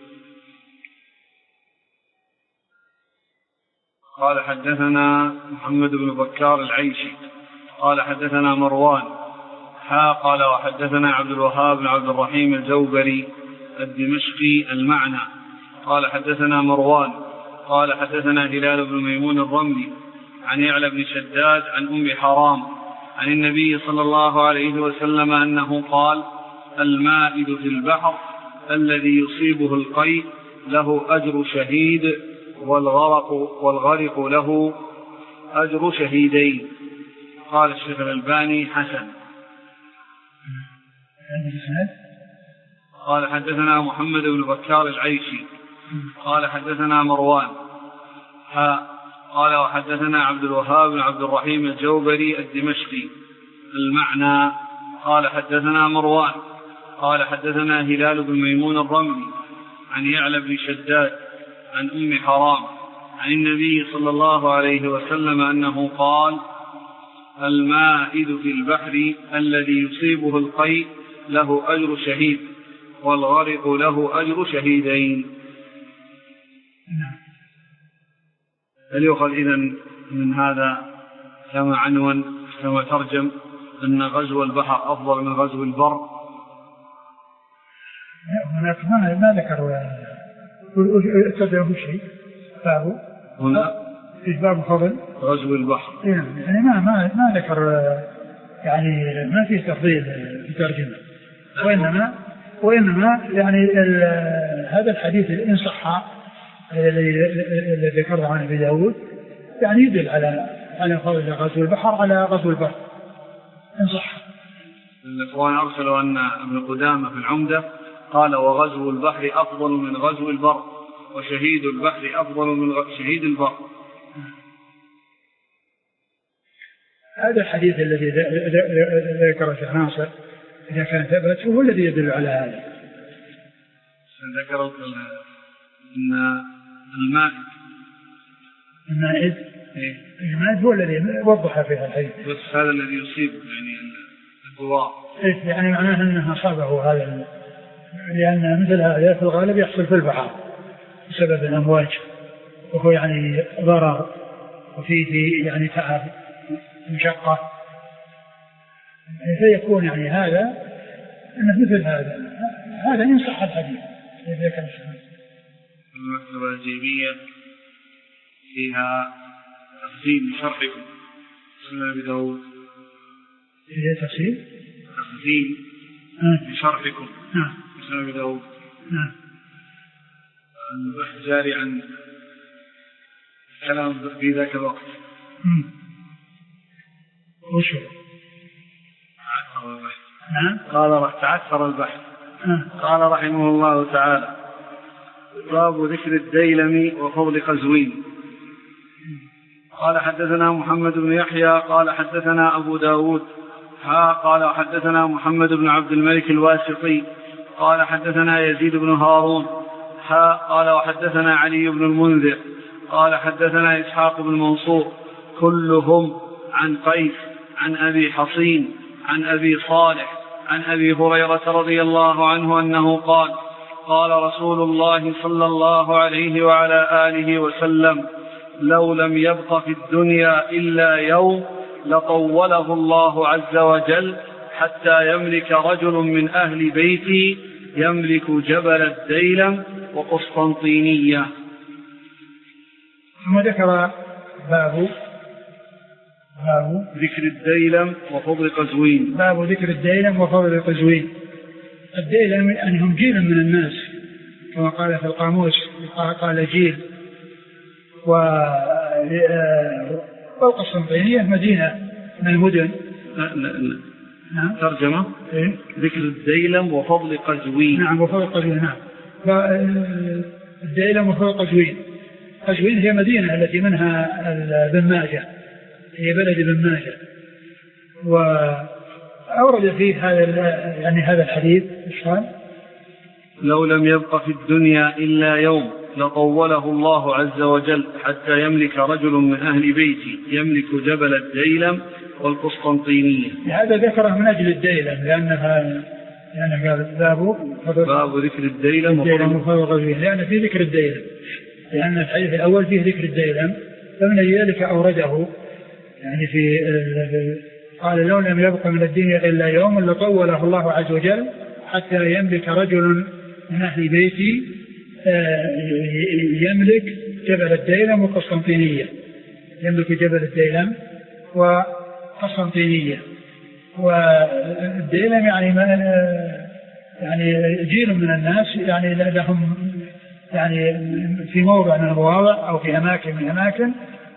قال حدثنا محمد بن بكار العيشي قال حدثنا مروان حا قال وحدثنا عبد الوهاب بن عبد الرحيم الجوبري الدمشقي المعنى قال حدثنا مروان قال حدثنا هلال بن ميمون الرملي عن يعلى بن شداد عن أم حرام عن النبي صلى الله عليه وسلم أنه قال المائد في البحر الذي يصيبه القيء له أجر شهيد والغرق, والغرق له أجر شهيدين. قال الشيخ الألباني حسن. قال حدثنا محمد بن بكار العيشي قال حدثنا مروان ها قال وحدثنا عبد الوهاب بن عبد الرحيم الجوبري الدمشقي المعنى قال حدثنا مروان قال حدثنا هلال بن ميمون الرملي عن يعلى بن شداد عن أم حرام عن النبي صلى الله عليه وسلم أنه قال المائد في البحر الذي يصيبه القيء له أجر شهيد والغرق له أجر شهيدين. هل يؤخذ إذن من هذا كما عنوان كما ترجم أن غزو البحر أفضل من غزو البر؟ هناك ما ما ذكر تدعو شيء بابه هنا في باب فضل غزو البحر يعني ما ما ما ذكر يعني ما في تفضيل في ترجمة، وإنما وإنما يعني هذا الحديث إن صح الذي ذكره عن أبي داود يعني يدل على على فضل غزو البحر على غزو البر إن صح. الإخوان أرسلوا أن ابن قدامة في العمدة قال وغزو البحر أفضل من غزو البر وشهيد البحر أفضل من شهيد البر. هذا الحديث الذي ذكره الشيخ ناصر إذا كان ثبت هو الذي يدل على هذا. ذكروا أن المائد المائد المائد هو الذي وضح فيها الحديث، بس هذا الذي يصيب يعني الدواء يعني معناه أنه أصابه هذا، لأن مثل هذا في الغالب يحصل في البحر بسبب الأمواج وهو يعني ضرر وفيه يعني تعب مشقة، فيكون يعني هذا أنه مثل هذا هذا ينصح الحديث. إذا كان المكتبة الجيبية فيها تخزين بشرحكم سنن أبي داود. هي تفسير تخزين بشرحكم سنن أبي داود. نعم. البحث جاري عن كلام في ذاك الوقت. وشو؟ نعم. قال تعثر البحث. قال رحمه الله تعالى: باب ذكر الديلم وفضل قزوين. قال حدثنا محمد بن يحيى قال حدثنا أبو داود ها قال حدثنا محمد بن عبد الملك الواسطي قال حدثنا يزيد بن هارون ها قال وحدثنا علي بن المنذر قال حدثنا إسحاق بن منصور كلهم عن قيس عن أبي حصين عن أبي صالح عن أبي هريرة رضي الله عنه أنه قال: قال رسول الله صلى الله عليه وعلى آله وسلم: لو لم يبق في الدنيا إلا يوم لطوله الله عز وجل حتى يملك رجل من أهل بيتي يملك جبل الديلم وقسطنطينية. ثم ذكر باب باب ذكر الديلم وفضل قزوين. باب ذكر الديلم وفضل قزوين. الديلم أنهم جيل من الناس كما قال في القاموس، قال جيل. والقسطنطينية مدينة من المدن. نعم. ترجمة إيه؟ ذكر الديلم وفضل قزوين. نعم وفضل قزوين. نعم. الديلم وفضل قزوين. قزوين هي مدينة التي منها بن ماجه، هي بلد بن ماجه. وأورد فيه هذا يعني هذا الحديث قال: لو لم يبق في الدنيا إلا يوم لطوله الله عز وجل حتى يملك رجل من أهل بيتي يملك جبل الديلم والقسطنطينية. هذا ذكره من أجل الديلم لأنها يعني قال باب باب ذكر الديلم وفضل قزوين، لأن في ذكر الديلم، لأن الحديث الأول فيه ذكر الديلم فمن ذلك أورده يعني في قال: لو لم يبق من الدنيا إلا يوم لطوله الله عز وجل حتى يملك رجل من أهل بيتي يملك جبل الديلم وقسطنطينية، يملك جبل الديلم وقسطنطينية. والديلم يعني يعني جيل من الناس يعني لهم يعني في موضع من المواضع أو في أماكن من أماكن.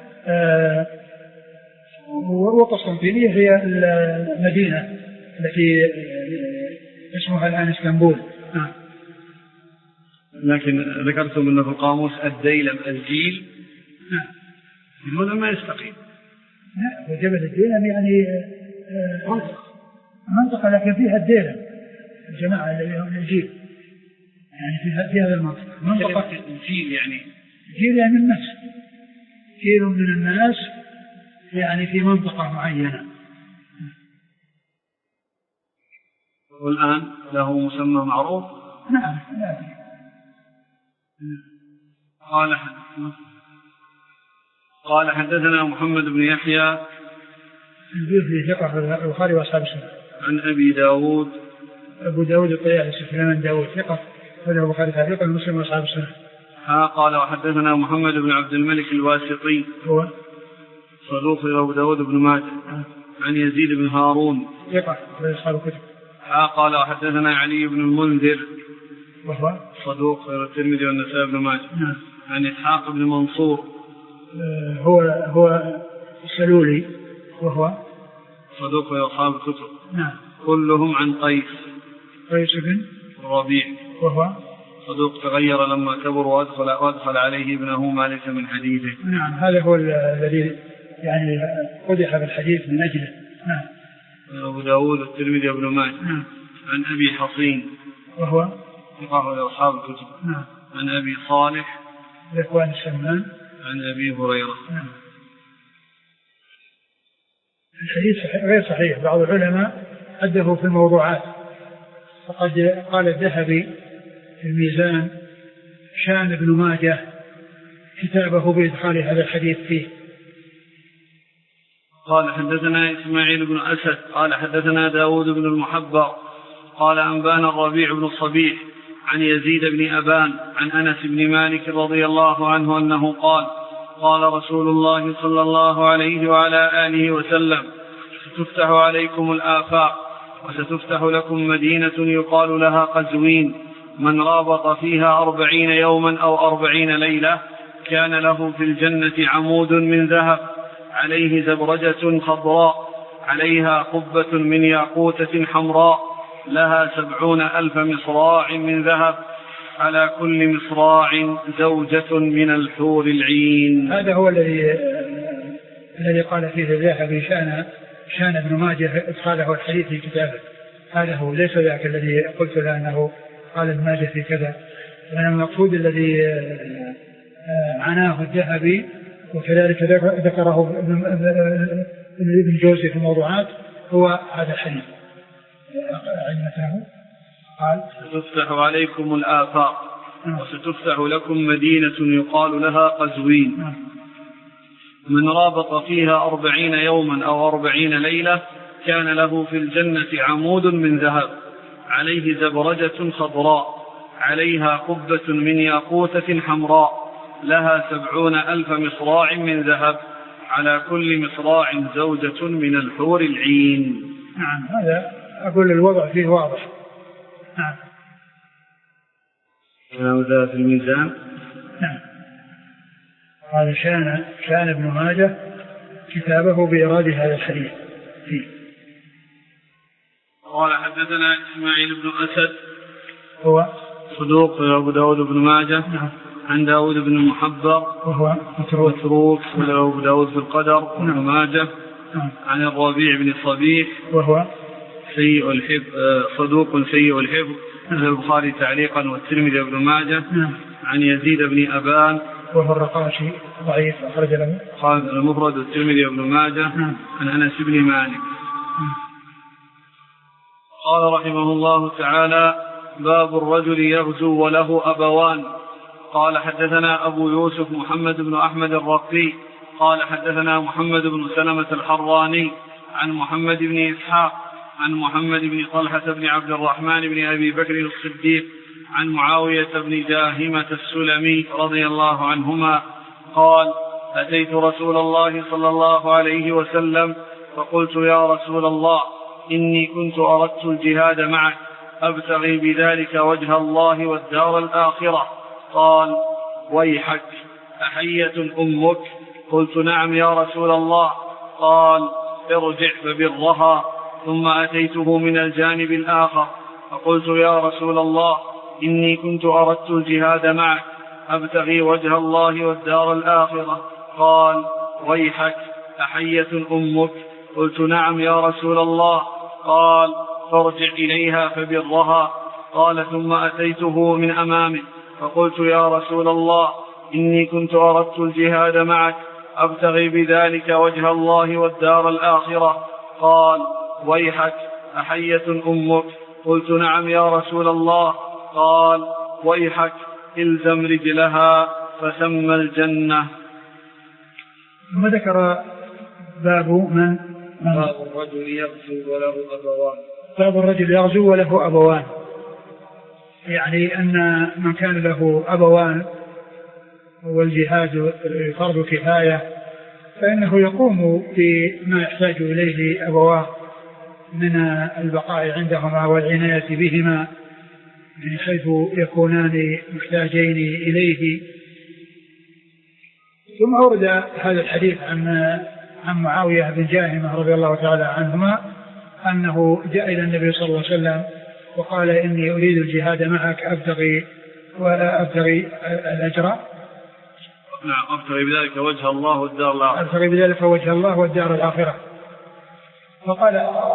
وقسطنطينية هي المدينة التي اسمها الآن اسطنبول. نعم. لكن ذكرتم أنه في القاموس الديلم الجيل. نعم. هذا ما يستقيم. لا، وجبل الديلم يعني منطقة منطقة لكن فيها الديلم الجماعة الجيل يعني فيها في هذا المنطقة منطقة الجيل يعني جيل يعني الناس، جيل من الناس يعني في منطقة معينة. والآن له مسمى معروف. نعم. لا. قال حدثنا قال حدثنا محمد بن يحيى الجوزي ثقة البخاري وأصحاب السنة. عن أبي داود أبو داود الطيالسي سليمان داود ثقة وله البخاري ثقة المسلم وأصحاب السنة. ها قال وحدثنا محمد بن عبد الملك الواسطي هو صدوق أبو داود بن ماجه. عن يزيد بن هارون ثقة وأصحاب الكتب. ها قال وحدثنا علي بن المنذر وهو صدوق الترمذي والنسائي بن ماجه. نعم. عن إسحاق بن منصور آه هو هو السلولي وهو صدوق أصحاب الكتب. نعم. كلهم عن قيس قيس بن الربيع وهو صدوق تغير لما كبر وأدخل, وأدخل عليه ابنه ما ليس من حديثه. نعم. هذا هو الذي يعني قدح بالحديث من أجله. نعم. أبو داود الترمذي وابن ماجه. نعم. عن أبي حصين وهو ثقة أصحاب الكتب. نعم. عن أبي صالح الإخوان السمان. عن أبي هريرة. نعم. الحديث غير صحيح، بعض العلماء حدثوا في الموضوعات، فقد قال الذهبي في الميزان: شان ابن ماجه كتابه بإدخال هذا الحديث فيه. قال حدثنا إسماعيل بن أسد قال حدثنا داود بن المحبر قال أنبانا الربيع بن الصبيح عن يزيد بن أبان عن أنس بن مالك رضي الله عنه أنه قال: قال رسول الله صلى الله عليه وعلى آله وسلم: ستفتح عليكم الآفاق وستفتح لكم مدينة يقال لها قزوين، من رابط فيها أربعين يوما أو أربعين ليلة كان له في الجنة عمود من ذهب عليه زبرجة خضراء عليها قبة من ياقوتة حمراء لها سبعون ألف مصراع من ذهب على كل مصراع زوجة من الحور العين. هذا هو الذي الذي قال فيه الذهبي شأن شأن ابن ماجه إدخاله الحديث في كتابه. هذا هو، ليس ذاك الذي قلت له أنه قال ابن ماجه في كذا، لأن المقصود الذي عناه الذهبي وكذلك ذكره ابن جوزي في الموضوعات هو هذا الحديث. علمته قال: ستفتح عليكم الآفاق وستفتح لكم مدينة يقال لها قزوين، من رابط فيها أربعين يوما أو أربعين ليلة كان له في الجنة عمود من ذهب عليه زبرجة خضراء عليها قبة من ياقوتة حمراء لها سبعون ألف مصراع من ذهب على كل مصراع زوجة من الحور العين. نعم، هذا أقول الوضع فيه واضح. نعم. هذا في الميزان. نعم. هذا شان شان ابن ماجه كتابه بإيراد هذا الحديث فيه. قال: حدثنا إسماعيل بن أسد هو صدوق أبو داود بن ماجه. نعم. عن داود بن المحبر وهو متروك متروك وله أبو داود في القدر بن ماجه. نعم. عن الربيع بن صبيح وهو سيء الحفظ صدوق سيء الحفظ. عن البخاري تعليقا والترمذي بن ماجه. نعم. عن يزيد بن أبان وهو الرقاشي ضعيف أخرج له خالد المفرد والترمذي بن ماجه. نعم. عن أنس بن مالك. نعم. قال رحمه الله تعالى: باب الرجل يغزو وله أبوان. قال: حدثنا أبو يوسف محمد بن أحمد الرقي قال: حدثنا محمد بن سلمة الحراني عن محمد بن إسحاق عن محمد بن طلحة بن عبد الرحمن بن أبي بكر الصديق عن معاوية بن جاهمة السلمي رضي الله عنهما قال: أتيت رسول الله صلى الله عليه وسلم فقلت: يا رسول الله، إني كنت أردت الجهاد معك أبتغي بذلك وجه الله والدار الآخرة. قال: ويحك، أحية أمك؟ قلت: نعم يا رسول الله. قال: ارجع فبرها. ثم أتيته من الجانب الآخر فقلت: يا رسول الله، إني كنت أردت الجهاد معك أبتغي وجه الله والدار الآخرة. قال: ويحك، أحية أمك؟ قلت: نعم يا رسول الله. قال: فارجع إليها فبرها. قال: ثم أتيته من أمامه فقلت: يا رسول الله، إني كنت أردت الجهاد معك أبتغي بذلك وجه الله والدار الآخرة. قال: ويحك، أحية أمك؟ قلت: نعم يا رسول الله. قال: ويحك، إلزم رجلها فثم الجنة. ثم ذكر باب من, من باب الرجل يغزو وله أبوان. باب الرجل يغزو وله أبوان، يعني أن من كان له أبوان والجهاد فرض كفاية فإنه يقوم بما يحتاج إليه أبواه من البقاء عندهما والعناية بهما من حيث يكونان محتاجين إليه. ثم أورد هذا الحديث عن عن معاوية بن جاهمة رضي الله تعالى عنهما أنه جاء إلى النبي صلى الله عليه وسلم وقال: إني أريد الجهاد معك أبتغي وأبتغي الأجر. نعم، أبتغي بذلك وجه الله والدار الآخرة. أبتغي بذلك وجه الله والدار الآخرة. فقال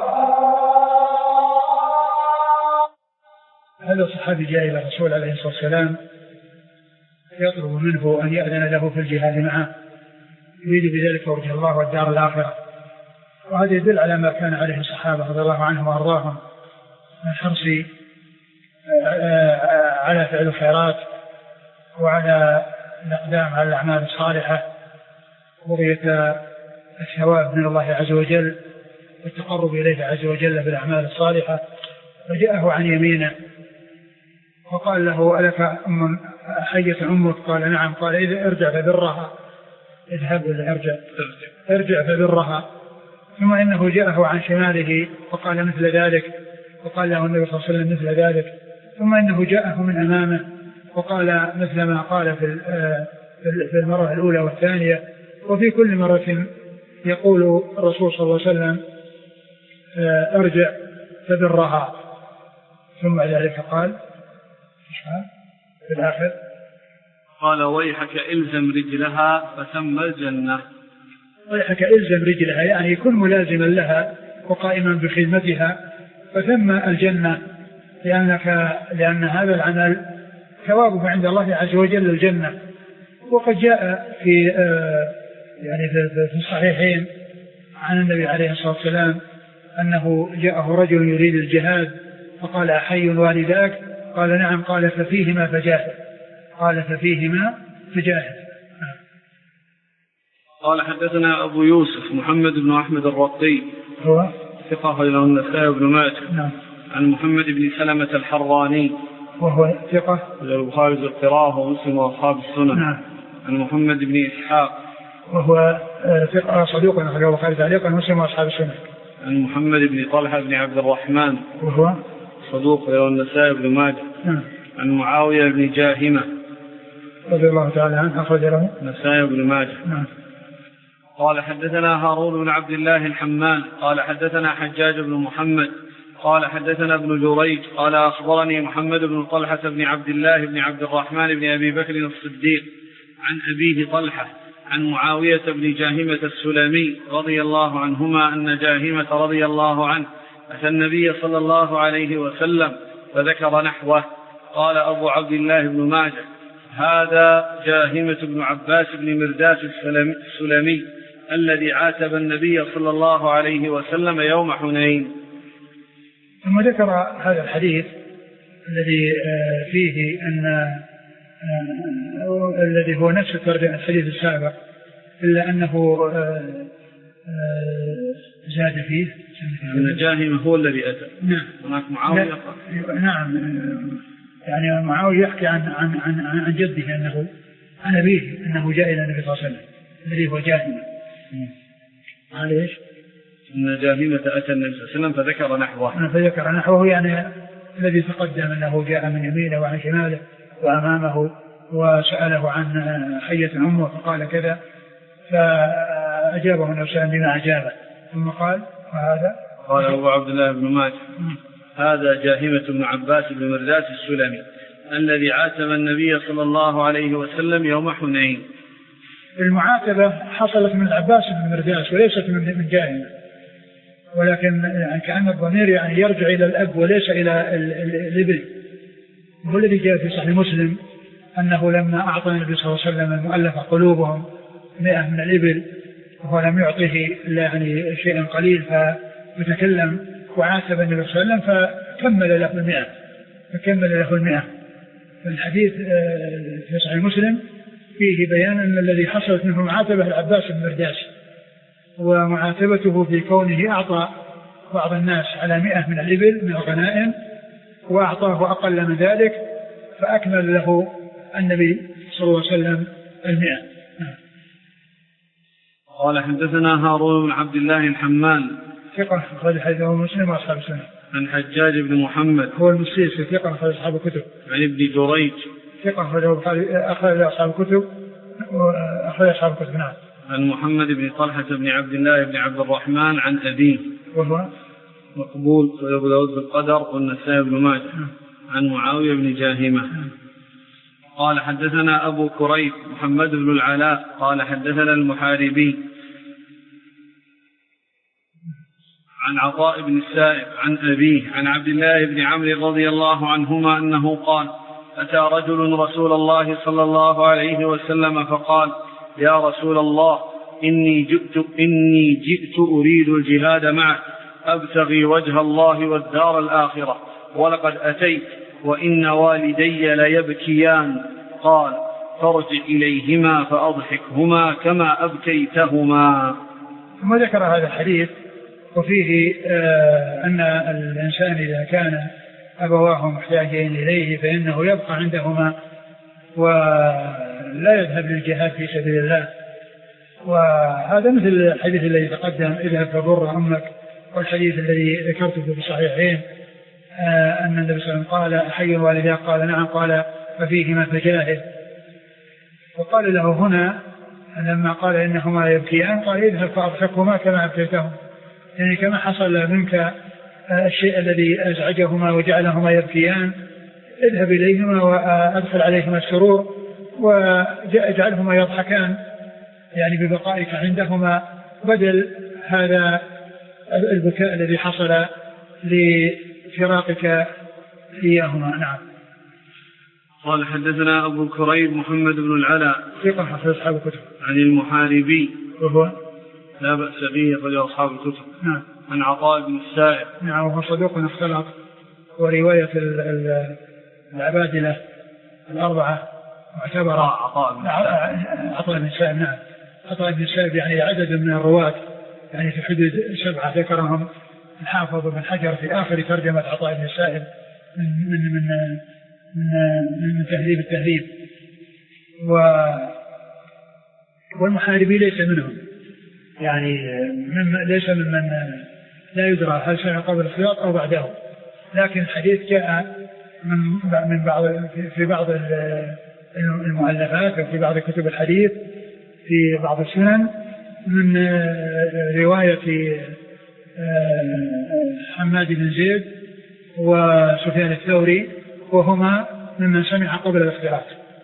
هذا الصحابي جاء إلى الرسول عليه الصلاة والسلام يطلب منه أن يأذن له في الجهاد معه يريد بذلك وجه الله والدار الآخرة. وهذا يدل على ما كان عليه الصحابة رضي الله عنهم وأرضاهم من حرص على فعل الخيرات وعلى الإقدام على الأعمال الصالحة ورؤية الثواب من الله عز وجل والتقرب إليه عز وجل بالأعمال الصالحة. فجاءه عن يمينه وقال له: ألك أم حية أمك؟ قال: نعم. قال: إذا ارجع فبرها. اذهب ولا ارجع ارجع فبرها. ثم إنه جاءه عن شماله وقال مثل ذلك، وقال له النبي صلى الله عليه وسلم مثل ذلك. ثم إنه جاءه من أمامه وقال مثل ما قال في المرة الأولى والثانية. وفي كل مرة يقول الرسول صلى الله عليه وسلم ارجع فبرها. ثم بعد ذلك قال في الآخر قال ويحك إلزم رجلها فثم الجنة. ويحك إلزم رجلها يعني يكون ملازما لها وقائما بخدمتها فثم الجنة، لأنك لأن هذا العمل ثوابه عند الله عز وجل الجنة. وقد جاء في يعني في الصحيحين عن النبي عليه الصلاة والسلام أنه جاءه رجل يريد الجهاد فقال أحي والداك؟ قال نعم. قال ففيهما فجاهد. قال ففيهما فجاهد. قال حدثنا أبو يوسف محمد بن أحمد الرقي هو ثقة له النسائي بن ماجه. نعم. عن محمد بن سلمة الحراني وهو ثقة البخاري القراءة ومسلم وأصحاب السنن. نعم. عن محمد بن إسحاق وهو ثقة صدوق أخرجه البخاري تعليقا ومسلم وأصحاب السنن. عن محمد بن طلحة بن عبد الرحمن وهو صدوق له النسائي بن ماجه. نعم. عن معاوية بن جاهمة رضي الله تعالى عنه أخرج له النسائي بن ماجه. نعم. قال حدثنا هارون بن عبد الله الحمال قال حدثنا حجاج بن محمد قال حدثنا ابن جريج قال أخبرني محمد بن طلحة بن عبد الله بن عبد الرحمن بن أبي بكر الصديق عن أبيه طلحة عن معاوية بن جاهمة السلمي رضي الله عنهما أن جاهمة رضي الله عنه أتى النبي صلى الله عليه وسلم فذكر نحوه. قال أبو عبد الله بن ماجه هذا جاهمة بن عباس بن مرداس السلمي الذي عاتب النبي صلى الله عليه وسلم يوم حنين. ثم ذكر هذا الحديث الذي فيه أن الذي هو نفس ترجمة الحديث السابق إلا أنه زاد فيه أن جاهمة هو الذي أتى. نعم. هناك معاوية. نعم. يعني معاوية يحكي عن عن عن عن جده أنه عن أبيه أنه جاء إلى النبي صلى الله عليه وسلم الذي هو جاهمة. على إيش؟ أن جاهمة أتى النبي صلى الله عليه وسلم فذكر نحوه. فذكر نحوه يعني الذي تقدم أنه جاء من يمينه وعن شماله وأمامه وسأله عن حية أمه فقال كذا فأجابه النبي صلى الله عليه وسلم بما أجابه. ثم قال وهذا قال أبو عبد الله بن ماجه هذا جاهمة بن عباس بن مرداس السلمي الذي عاتب النبي صلى الله عليه وسلم يوم حنين. المعاتبة حصلت من العباس بن مرداس وليست من جاهمة، ولكن يعني كأن الضمير يعني يرجع إلى الأب وليس إلى الابن. هو الذي جاء في صحيح مسلم أنه لما أعطى النبي صلى الله عليه وسلم المؤلف قلوبهم مئة من الإبل وهو لم يعطيه إلا يعني شيئا قليل فتكلم وعاتب النبي صلى الله عليه وسلم فكمل له المئة فكمل له المئة. فالحديث في صحيح مسلم فيه بيان أن الذي حصلت منه معاتبة العباس بن مرداس، ومعاتبته في كونه أعطى بعض الناس على مئة من الإبل من الغنائم وأعطاه أقل من ذلك فأكمل له النبي صلى الله عليه وسلم المئة. قال حدثنا هارون بن عبد الله الحمال ثقة أخرج حديثه مسلم وأصحاب السنة. عن حجاج بن محمد هو المسيسي ثقة أخرج أصحاب الكتب. عن ابن جريج ثقة أخرج أصحاب الكتب وأخرج أصحاب الكتب. نعم. عن محمد بن طلحة بن عبد الله بن عبد الرحمن عن أبيه وهو مقبول وأبو داود بالقدر والنسائي بن ماجه. عن معاوية بن جاهمة قال حدثنا أبو كريب محمد بن العلاء قال حدثنا المحاربي عن عطاء بن السائب عن أبيه عن عبد الله بن عمرو رضي الله عنهما أنه قال أتى رجل رسول الله صلى الله عليه وسلم فقال يا رسول الله إني جئت, إني جئت أريد الجهاد معك أبتغي وجه الله والدار الآخرة ولقد أتيت وإن والدي ليبكيان. قال فارجع إليهما فأضحكهما كما أبكيتهما. ثم ذكر هذا الحديث وفيه آه أن الإنسان إذا كان أبواه محتاجين إليه فإنه يبقى عندهما ولا يذهب للجهاد في سبيل الله وهذا مثل الحديث الذي تقدم اذهب فبر أمك، والحديث الذي ذكرته في الصحيحين أن النبي صلى الله عليه وسلم قال حي والداك؟ قال نعم. قال ففيهما فجاهد. وقال له هنا لما قال إنهما يبكيان قال اذهب فأضحكهما كما أبكيتهم، يعني كما حصل منك الشيء الذي أزعجهما وجعلهما يبكيان اذهب إليهما وأدخل عليهما السرور واجعلهما يضحكان، يعني ببقائك عندهما بدل هذا البكاء الذي حصل لفراقك إياهما. نعم. قال حدثنا أبو كريب محمد بن العلاء ثقة حفظ أصحاب الكتب. عن المحاربي وهو لا بأس به أخرج أصحاب الكتب. نعم. عن عطاء بن السائب. نعم وهو صدوق اختلط، ورواية العبادلة الأربعة معتبرة. عطاء بن السائب. عطاء بن السائب نعم. عطاء بن السائب يعني عدد من الرواة، يعني في حدود سبعة ذكرهم الحافظ بن حجر في آخر ترجمة عطاء بن السائب من من من من, من تهذيب التهذيب. و والمحاربي ليس منهم، يعني من ليس ممن لا يدرى هل سمع قبل الخياط أو بعده، لكن الحديث جاء من من بعض في بعض المؤلفات وفي بعض كتب الحديث في بعض السنن من رواية حماد بن زيد وسفيان الثوري، وهما ممن سمع قبل الاختلاط.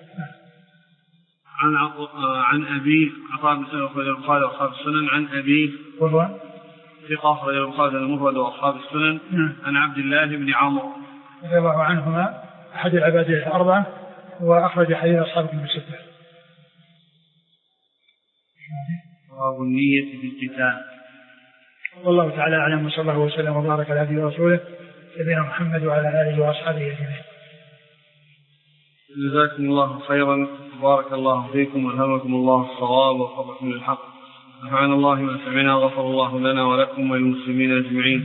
عن عن أبي عطاء بن سائب أخرج البخاري وأصحاب السنن. عن أبي وهو ثقة أخرج البخاري المفرد وأصحاب السنن. عن عبد الله بن عمرو رضي الله عنهما أحد العباد الأربعة وأخرج حديث أصحاب الكتب الستة. باب النية في القتال. والله تعالى أعلم، وصلى الله وسلم وبارك على عبده ورسوله نبينا محمد وعلى آله وأصحابه أجمعين. جزاكم الله خيرا، بارك الله فيكم والهمكم الله الصواب ووفقكم للحق. سبحان الله ما سمعنا، غفر الله لنا ولكم وللمسلمين أجمعين.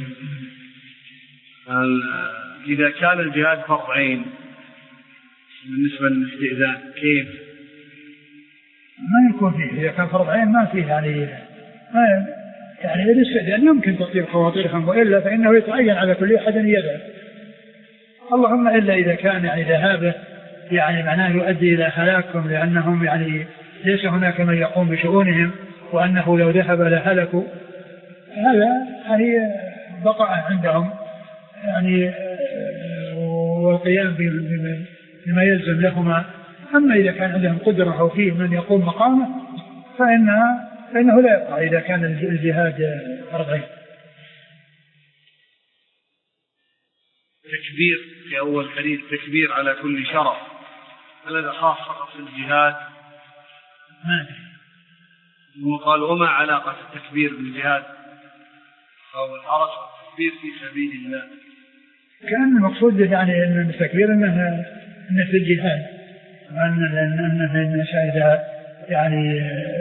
إذا كان الجهاد فرض عين بالنسبة للاستئذان كيف؟ ما يكون فيه، إذا كان فرض عين ما فيه، يعني ما يعني الاستئذان يمكن تطيب خواطرهم، وإلا فإنه يتعين على كل أحد يدعو، اللهم إلا إذا كان يعني ذهابه يعني معناه يؤدي إلى هلاكهم، لأنهم يعني ليس هناك من يقوم بشؤونهم، وأنه لو ذهب لهلكوا، هذا يعني بقاء عندهم يعني والقيام بما يلزم لهما. أما إذا كان عندهم قدرة أو فيه من يقوم مقامه فإنها فإنه لا يقع إذا كان الجهاد فرض عين. تكبير في أول حديث تكبير على كل شرف، هذا خاص فقط في الجهاد؟ ما أدري. وقال وما علاقة التكبير بالجهاد أو الحرس والتكبير في سبيل الله؟ كان المقصود يعني أن التكبير أنه أنه في الجهاد، وأن أنه إذا يعني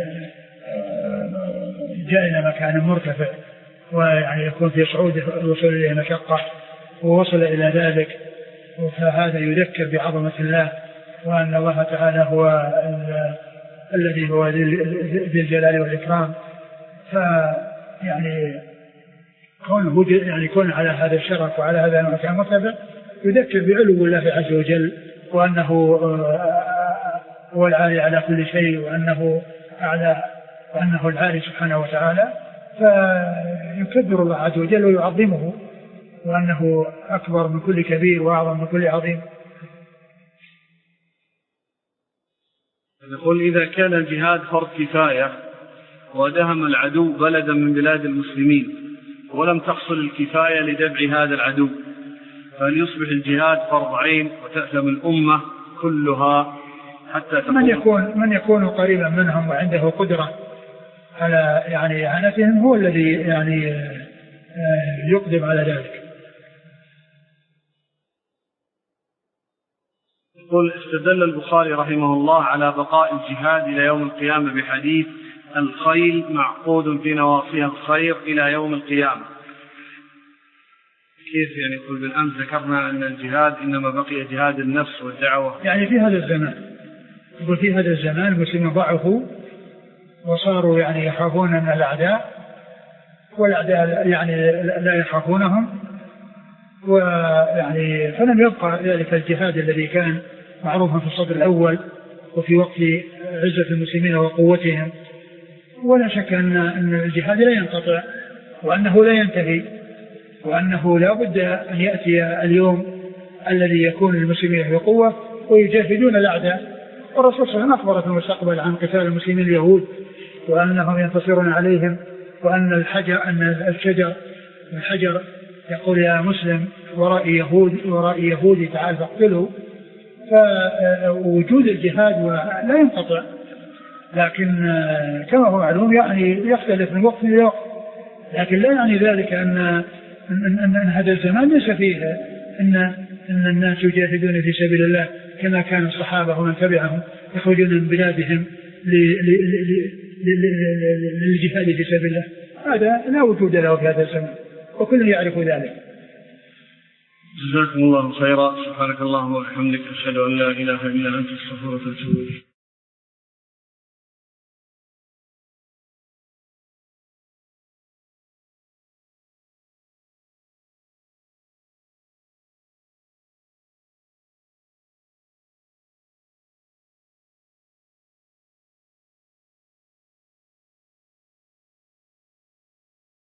جاء إلى مكان مرتفع ويعني يكون في صعود الوصول إليه مشقة ووصل إلى ذلك، فهذا يذكر بعظمة الله، وأن الله تعالى هو الذي هو ذي الجلال والإكرام. فيعني كونه يعني يكون على هذا الشرف وعلى هذا المكان مرتفع يذكر بعلو الله عز وجل، وأنه هو العالي على كل شيء، وأنه أعلى، وأنه العالي سبحانه وتعالى، فيكبر الله عز وجل ويعظمه، وأنه أكبر من كل كبير وأعظم من كل عظيم. يقول إذا كان الجهاد فرض كفاية ودهم العدو بلدا من بلاد المسلمين ولم تحصل الكفاية لدفع هذا العدو، فهل يصبح الجهاد فرض عين وتأثم الأمة كلها حتى تقوم؟ من يكون من يكون قريبا منهم وعنده قدرة على يعني إعانتهم هو الذي يعني يقدم على ذلك. يقول استدل البخاري رحمه الله على بقاء الجهاد إلى يوم القيامة بحديث الخيل معقود في نواصيها الخير إلى يوم القيامة. كيف يعني؟ يقول بالأمس ذكرنا أن الجهاد إنما بقي جهاد النفس والدعوة، يعني في هذا الزمان، يقول في هذا الزمان المسلمين ضعفوا وصاروا يعني يخافون من الأعداء والأعداء يعني لا يخافونهم، ويعني فلم يبقى ذلك الجهاد الذي كان معروفا في الصدر الأول وفي وقت عزة المسلمين وقوتهم. ولا شك أن الجهاد لا ينقطع وأنه لا ينتهي، وأنه لا بد أن يأتي اليوم الذي يكون المسلمين في قوة ويجاهدون الأعداء. والرسول صلى الله عليه وسلم أخبر في المستقبل عن قتال المسلمين اليهود وأنهم ينتصرون عليهم، وأن الحجر أن الشجر الحجر يقول يا مسلم وراء يهود وراء يهودي تعال فاقتله. فوجود الجهاد لا ينقطع، لكن كما هو معلوم يعني يختلف من وقت إلى وقت، لكن لا يعني ذلك أن أن, أن, أن هذا الزمان ليس فيه أن أن الناس يجاهدون في سبيل الله كما كان الصحابة ومن تبعهم يخرجون من بلادهم للجهاد في سبيل الله. هذا لا وجود له في هذا الزمان وكل يعرف ذلك. جزاكم الله خيرا. سبحانك اللهم وبحمدك أشهد أن لا إله إلا أنت أستغفرك وأتوب إليك.